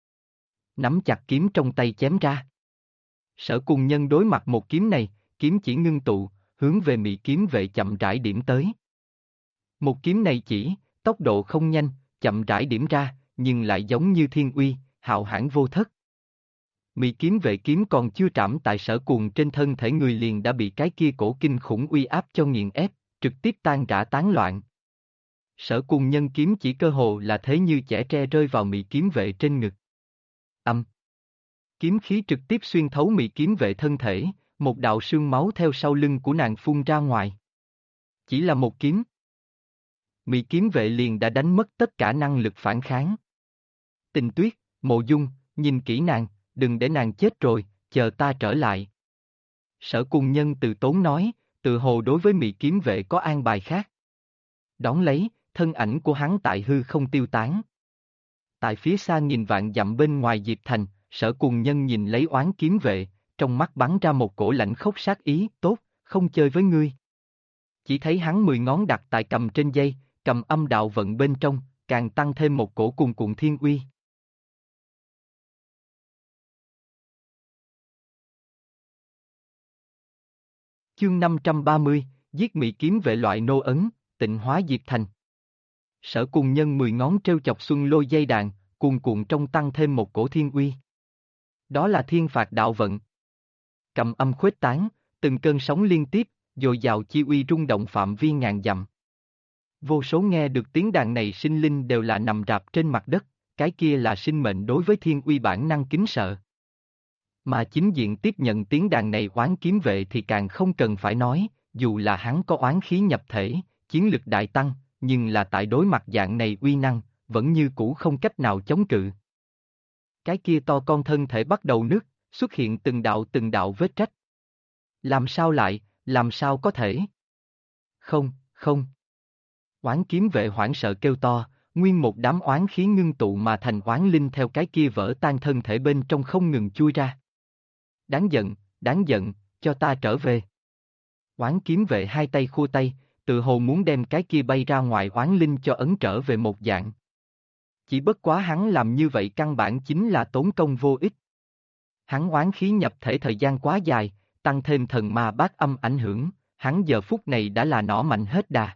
Nắm chặt kiếm trong tay chém ra. Sở Cùng Nhân đối mặt một kiếm này, kiếm chỉ ngưng tụ, hướng về Mị kiếm vệ chậm rãi điểm tới. Một kiếm này chỉ, tốc độ không nhanh, chậm rãi điểm ra, nhưng lại giống như thiên uy, hạo hãn vô thất. Mị kiếm vệ kiếm còn chưa trảm tại Sở Cùng trên thân thể người liền đã bị cái kia cổ kinh khủng uy áp cho nghiền ép, trực tiếp tan rã tán loạn. Sở Cùng Nhân kiếm chỉ cơ hồ là thế như chẻ tre rơi vào Mị kiếm vệ trên ngực. Âm. Kiếm khí trực tiếp xuyên thấu Mị kiếm vệ thân thể, một đạo sương máu theo sau lưng của nàng phun ra ngoài. Chỉ là một kiếm. Mị kiếm vệ liền đã đánh mất tất cả năng lực phản kháng. Tình Tuyết, Mộ Dung, nhìn kỹ nàng, đừng để nàng chết rồi, chờ ta trở lại. Sở Cùng Nhân từ tốn nói, tự hồ đối với Mị kiếm vệ có an bài khác. Đón lấy, thân ảnh của hắn tại hư không tiêu tán. Tại phía xa nghìn vạn dặm bên ngoài Diệp Thành, Sở Cùng Nhân nhìn lấy Oán Kiếm Vệ, trong mắt bắn ra một cổ lãnh khốc sát ý, tốt, không chơi với ngươi. Chỉ thấy hắn 10 ngón đặt tại cầm trên dây, cầm âm đạo vận bên trong, càng tăng thêm một cổ cuồn cuộn thiên uy. Chương 530, giết Mị Kiếm Vệ loại nô ấn, tịnh hóa Diệp Thành. Sở Cùng Nhân 10 ngón treo chọc xuân lôi dây đàn, cuồn cuộn trong tăng thêm một cổ thiên uy. Đó là thiên phạt đạo vận. Cầm âm khuếch tán, từng cơn sóng liên tiếp, dồi dào chi uy rung động phạm vi ngàn dặm. Vô số nghe được tiếng đàn này sinh linh đều là nằm rạp trên mặt đất, cái kia là sinh mệnh đối với thiên uy bản năng kính sợ. Mà chính diện tiếp nhận tiếng đàn này Oán Kiếm Vệ thì càng không cần phải nói, dù là hắn có oán khí nhập thể, chiến lực đại tăng, nhưng là tại đối mặt dạng này uy năng, vẫn như cũ không cách nào chống cự. Cái kia to con thân thể bắt đầu nứt, xuất hiện từng đạo vết rách. Làm sao lại, làm sao có thể? Không, không. Oán Kiếm Vệ hoảng sợ kêu to, nguyên một đám oán khí ngưng tụ mà thành oán linh theo cái kia vỡ tan thân thể bên trong không ngừng chui ra. Đáng giận, cho ta trở về. Oán Kiếm Vệ hai tay khua tay, tự hồ muốn đem cái kia bay ra ngoài oán linh cho ấn trở về một dạng. Chỉ bất quá hắn làm như vậy căn bản chính là tốn công vô ích. Hắn oán khí nhập thể thời gian quá dài, tăng thêm thần ma bát âm ảnh hưởng, hắn giờ phút này đã là nỏ mạnh hết đà.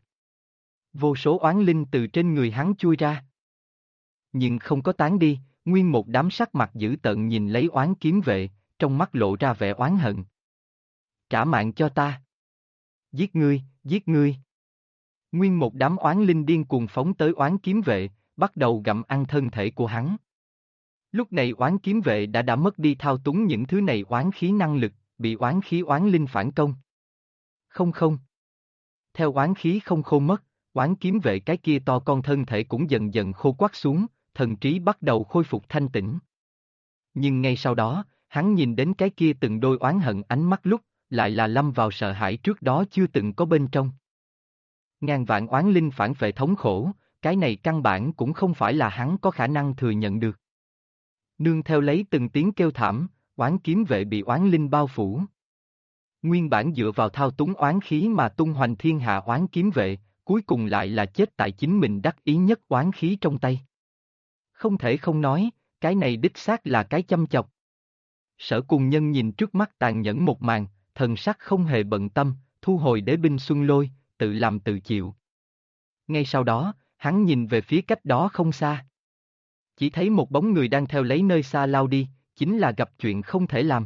Vô số oán linh từ trên người hắn chui ra. Nhưng không có tán đi, nguyên một đám sắc mặt dữ tợn nhìn lấy Oán Kiếm Vệ, trong mắt lộ ra vẻ oán hận. Trả mạng cho ta. Giết ngươi, giết ngươi. Nguyên một đám oán linh điên cuồng phóng tới Oán Kiếm Vệ, bắt đầu gặm ăn thân thể của hắn. Lúc này Oán Kiếm Vệ đã mất đi thao túng những thứ này oán khí năng lực, bị oán khí oán linh phản công. Không. Theo oán khí không khô mất, Oán Kiếm Vệ cái kia to con thân thể cũng dần dần khô quắt xuống, thần trí bắt đầu khôi phục thanh tĩnh. Nhưng ngay sau đó, hắn nhìn đến cái kia từng đôi oán hận ánh mắt lúc, lại là lâm vào sợ hãi trước đó chưa từng có bên trong. Ngàn vạn oán linh phản vệ thống khổ, cái này căn bản cũng không phải là hắn có khả năng thừa nhận được. Nương theo lấy từng tiếng kêu thảm, Oán Kiếm Vệ bị oán linh bao phủ. Nguyên bản dựa vào thao túng oán khí mà tung hoành thiên hạ Oán Kiếm Vệ, cuối cùng lại là chết tại chính mình đắc ý nhất oán khí trong tay. Không thể không nói, cái này đích xác là cái châm chọc. Sở Cùng Nhân nhìn trước mắt tàn nhẫn một màn, thần sắc không hề bận tâm, thu hồi đế binh xuân lôi, tự làm tự chịu. Ngay sau đó, hắn nhìn về phía cách đó không xa. Chỉ thấy một bóng người đang theo lấy nơi xa lao đi, chính là gặp chuyện không thể làm.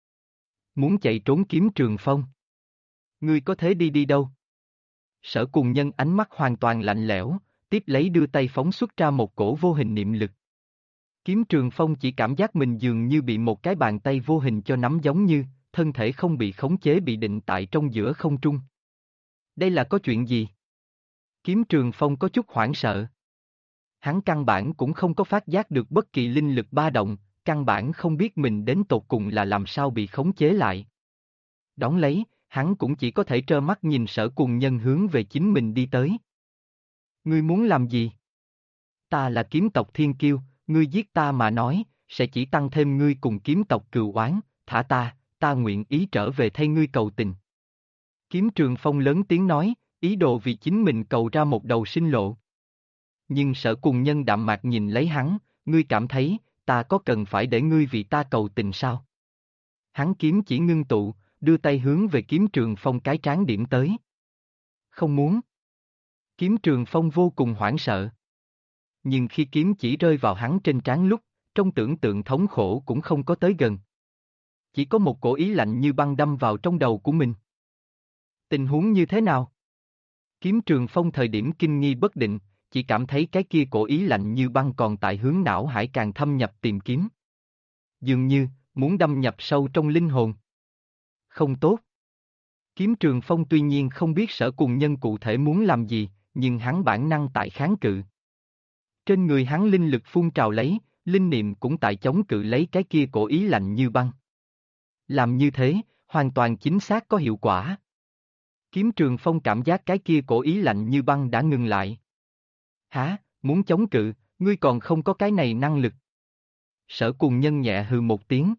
Muốn chạy trốn Kiếm Trường Phong. Ngươi có thế đi đâu? Sở Cùng Nhân ánh mắt hoàn toàn lạnh lẽo, tiếp lấy đưa tay phóng xuất ra một cổ vô hình niệm lực. Kiếm Trường Phong chỉ cảm giác mình dường như bị một cái bàn tay vô hình cho nắm giống như, thân thể không bị khống chế bị định tại trong giữa không trung. Đây là có chuyện gì? Kiếm Trường Phong có chút hoảng sợ. Hắn căn bản cũng không có phát giác được bất kỳ linh lực ba động, căn bản không biết mình đến tột cùng là làm sao bị khống chế lại. Đón lấy, hắn cũng chỉ có thể trơ mắt nhìn Sở Cùng Nhân hướng về chính mình đi tới. Ngươi muốn làm gì? Ta là kiếm tộc Thiên Kiêu, ngươi giết ta mà nói, sẽ chỉ tăng thêm ngươi cùng kiếm tộc cừu oán, thả ta nguyện ý trở về thay ngươi cầu tình. Kiếm Trường Phong lớn tiếng nói, ý đồ vì chính mình cầu ra một đầu sinh lộ. Nhưng Sở Cùng Nhân đạm mạc nhìn lấy hắn, ngươi cảm thấy, ta có cần phải để ngươi vì ta cầu tình sao? Hắn kiếm chỉ ngưng tụ, đưa tay hướng về Kiếm Trường Phong cái trán điểm tới. Không muốn. Kiếm Trường Phong vô cùng hoảng sợ. Nhưng khi kiếm chỉ rơi vào hắn trên trán lúc, trong tưởng tượng thống khổ cũng không có tới gần. Chỉ có một cổ ý lạnh như băng đâm vào trong đầu của mình. Tình huống như thế nào? Kiếm Trường Phong thời điểm kinh nghi bất định, chỉ cảm thấy cái kia cổ ý lạnh như băng còn tại hướng não hải càng thâm nhập tìm kiếm. Dường như, muốn đâm nhập sâu trong linh hồn. Không tốt. Kiếm Trường Phong tuy nhiên không biết Sở Cùng Nhân cụ thể muốn làm gì, nhưng hắn bản năng tại kháng cự. Trên người hắn linh lực phun trào lấy, linh niệm cũng tại chống cự lấy cái kia cổ ý lạnh như băng. Làm như thế, hoàn toàn chính xác có hiệu quả. Kiếm Trường Phong cảm giác cái kia cổ ý lạnh như băng đã ngừng lại. Hả, muốn chống cự, ngươi còn không có cái này năng lực. Sở Cùng Nhân nhẹ hừ một tiếng.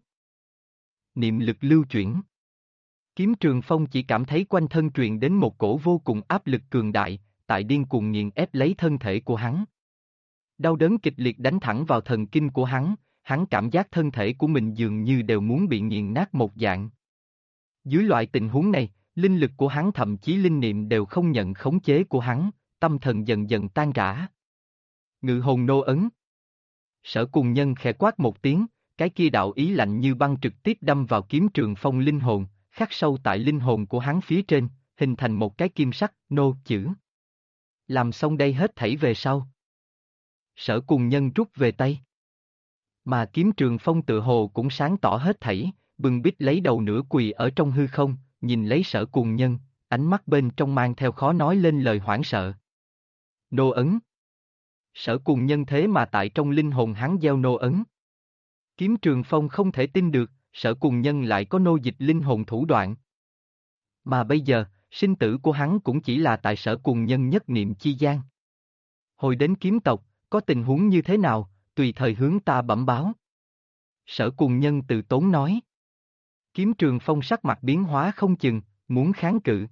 Niệm lực lưu chuyển. Kiếm Trường Phong chỉ cảm thấy quanh thân truyền đến một cổ vô cùng áp lực cường đại, tại điên cuồng nghiền ép lấy thân thể của hắn. Đau đớn kịch liệt đánh thẳng vào thần kinh của hắn cảm giác thân thể của mình dường như đều muốn bị nghiền nát một dạng. Dưới loại tình huống này, linh lực của hắn thậm chí linh niệm đều không nhận khống chế của hắn, tâm thần dần dần tan rã. Ngự hồn nô ấn. Sở Cùng Nhân khẽ quát một tiếng, cái kia đạo ý lạnh như băng trực tiếp đâm vào Kiếm Trường Phong linh hồn, khắc sâu tại linh hồn của hắn phía trên, hình thành một cái kim sắc, nô chữ. Làm xong đây hết thảy về sau. Sở Cùng Nhân rút về tay. Mà Kiếm Trường Phong tự hồ cũng sáng tỏ hết thảy, bừng bít lấy đầu nửa quỳ ở trong hư không, nhìn lấy Sở Cùng Nhân, ánh mắt bên trong mang theo khó nói lên lời hoảng sợ. Nô ấn. Sở Cùng Nhân thế mà tại trong linh hồn hắn gieo nô ấn. Kiếm Trường Phong không thể tin được, Sở Cùng Nhân lại có nô dịch linh hồn thủ đoạn. Mà bây giờ, sinh tử của hắn cũng chỉ là tại Sở Cùng Nhân nhất niệm chi gian. Hồi đến kiếm tộc, có tình huống như thế nào, tùy thời hướng ta bẩm báo. Sở Cùng Nhân từ tốn nói. Kiếm Trường Phong sắc mặt biến hóa không chừng, muốn kháng cự.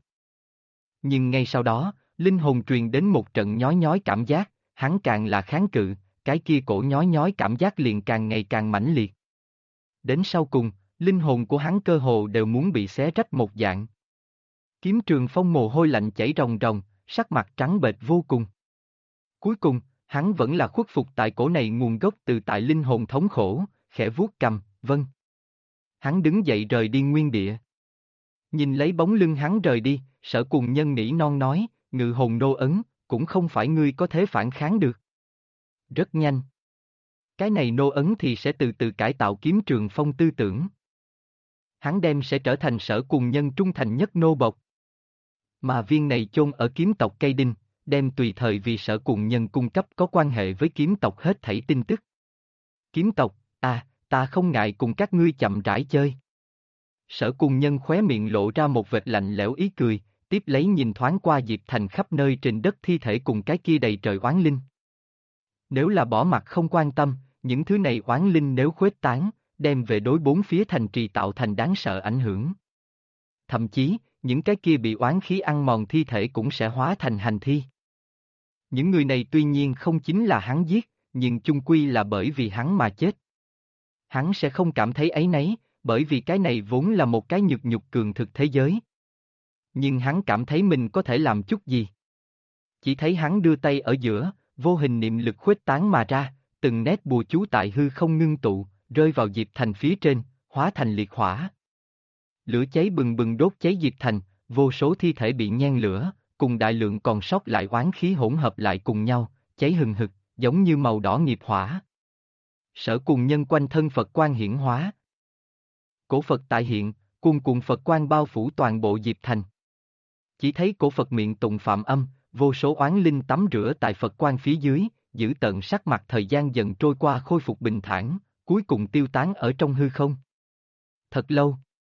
Nhưng ngay sau đó, linh hồn truyền đến một trận nhói nhói cảm giác, hắn càng là kháng cự, cái kia cổ nhói nhói cảm giác liền càng ngày càng mãnh liệt. Đến sau cùng, linh hồn của hắn cơ hồ đều muốn bị xé rách một dạng. Kiếm Trường Phong mồ hôi lạnh chảy ròng ròng, sắc mặt trắng bệch vô cùng. Cuối cùng, hắn vẫn là khuất phục tại cổ này nguồn gốc từ tại linh hồn thống khổ, khẽ vuốt cằm, vâng. Hắn đứng dậy rời đi nguyên địa. Nhìn lấy bóng lưng hắn rời đi, Sở Cùng Nhân nỉ non nói, ngự hồn nô ấn, cũng không phải ngươi có thể phản kháng được. Rất nhanh. Cái này nô ấn thì sẽ từ từ cải tạo Kiếm Trường Phong tư tưởng. Hắn đem sẽ trở thành Sở Cùng Nhân trung thành nhất nô bộc. Mà viên này chôn ở kiếm tộc cây đinh, đem tùy thời vì Sở Cùng Nhân cung cấp có quan hệ với kiếm tộc hết thảy tin tức. Kiếm tộc, ta không ngại cùng các ngươi chậm rãi chơi. Sở Cùng Nhân khóe miệng lộ ra một vệt lạnh lẽo ý cười, tiếp lấy nhìn thoáng qua Diệp Thành khắp nơi trên đất thi thể cùng cái kia đầy trời oán linh. Nếu là bỏ mặt không quan tâm, những thứ này oán linh nếu khuếch tán, đem về đối bốn phía thành trì tạo thành đáng sợ ảnh hưởng. Thậm chí, những cái kia bị oán khí ăn mòn thi thể cũng sẽ hóa thành hành thi. Những người này tuy nhiên không chính là hắn giết, nhưng chung quy là bởi vì hắn mà chết. Hắn sẽ không cảm thấy áy náy, bởi vì cái này vốn là một cái nhược nhục cường thực thế giới. Nhưng hắn cảm thấy mình có thể làm chút gì. Chỉ thấy hắn đưa tay ở giữa, vô hình niệm lực khuếch tán mà ra, từng nét bùa chú tại hư không ngưng tụ, rơi vào Diệp Thành phía trên, hóa thành liệt hỏa. Lửa cháy bừng bừng đốt cháy Diệp Thành, vô số thi thể bị nhen lửa, cùng đại lượng còn sót lại oán khí hỗn hợp lại cùng nhau, cháy hừng hực, giống như màu đỏ nghiệp hỏa. Sở Cùng Nhân quanh thân Phật quang hiển hóa. Cổ Phật tại hiện, cuồn cuộn Phật quang bao phủ toàn bộ Diệp Thành. Chỉ thấy cổ Phật miệng tụng phạm âm, vô số oán linh tắm rửa tại Phật quang phía dưới, giữ tận sắc mặt thời gian dần trôi qua khôi phục bình thản, cuối cùng tiêu tán ở trong hư không. Thật lâu.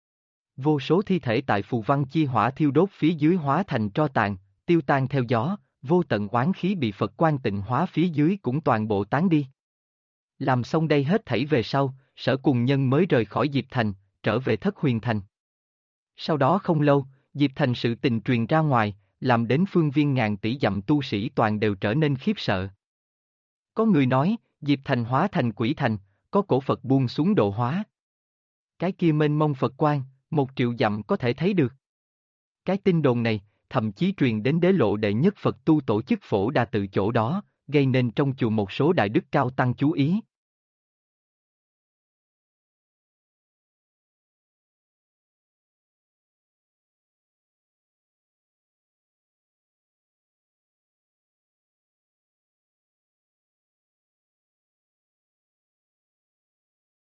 Vô số thi thể tại phù văn chi hỏa thiêu đốt phía dưới hóa thành tro tàn, tiêu tan theo gió, vô tận oán khí bị Phật quang tịnh hóa phía dưới cũng toàn bộ tán đi. Làm xong đây hết thảy về sau, Sở Cùng Nhân mới rời khỏi Diệp Thành, trở về Thất Huyền Thành. Sau đó không lâu, Diệp Thành sự tình truyền ra ngoài, làm đến phương viên ngàn tỷ dặm tu sĩ toàn đều trở nên khiếp sợ. Có người nói, Diệp Thành hóa thành quỷ thành, có cổ Phật buông xuống độ hóa. Cái kia mênh mông Phật quang, 1.000.000 dặm có thể thấy được. Cái tin đồn này, thậm chí truyền đến đế lộ đệ nhất Phật tu tổ chức Phổ Đà tự chỗ đó, gây nên trong chùa một số đại đức cao tăng chú ý.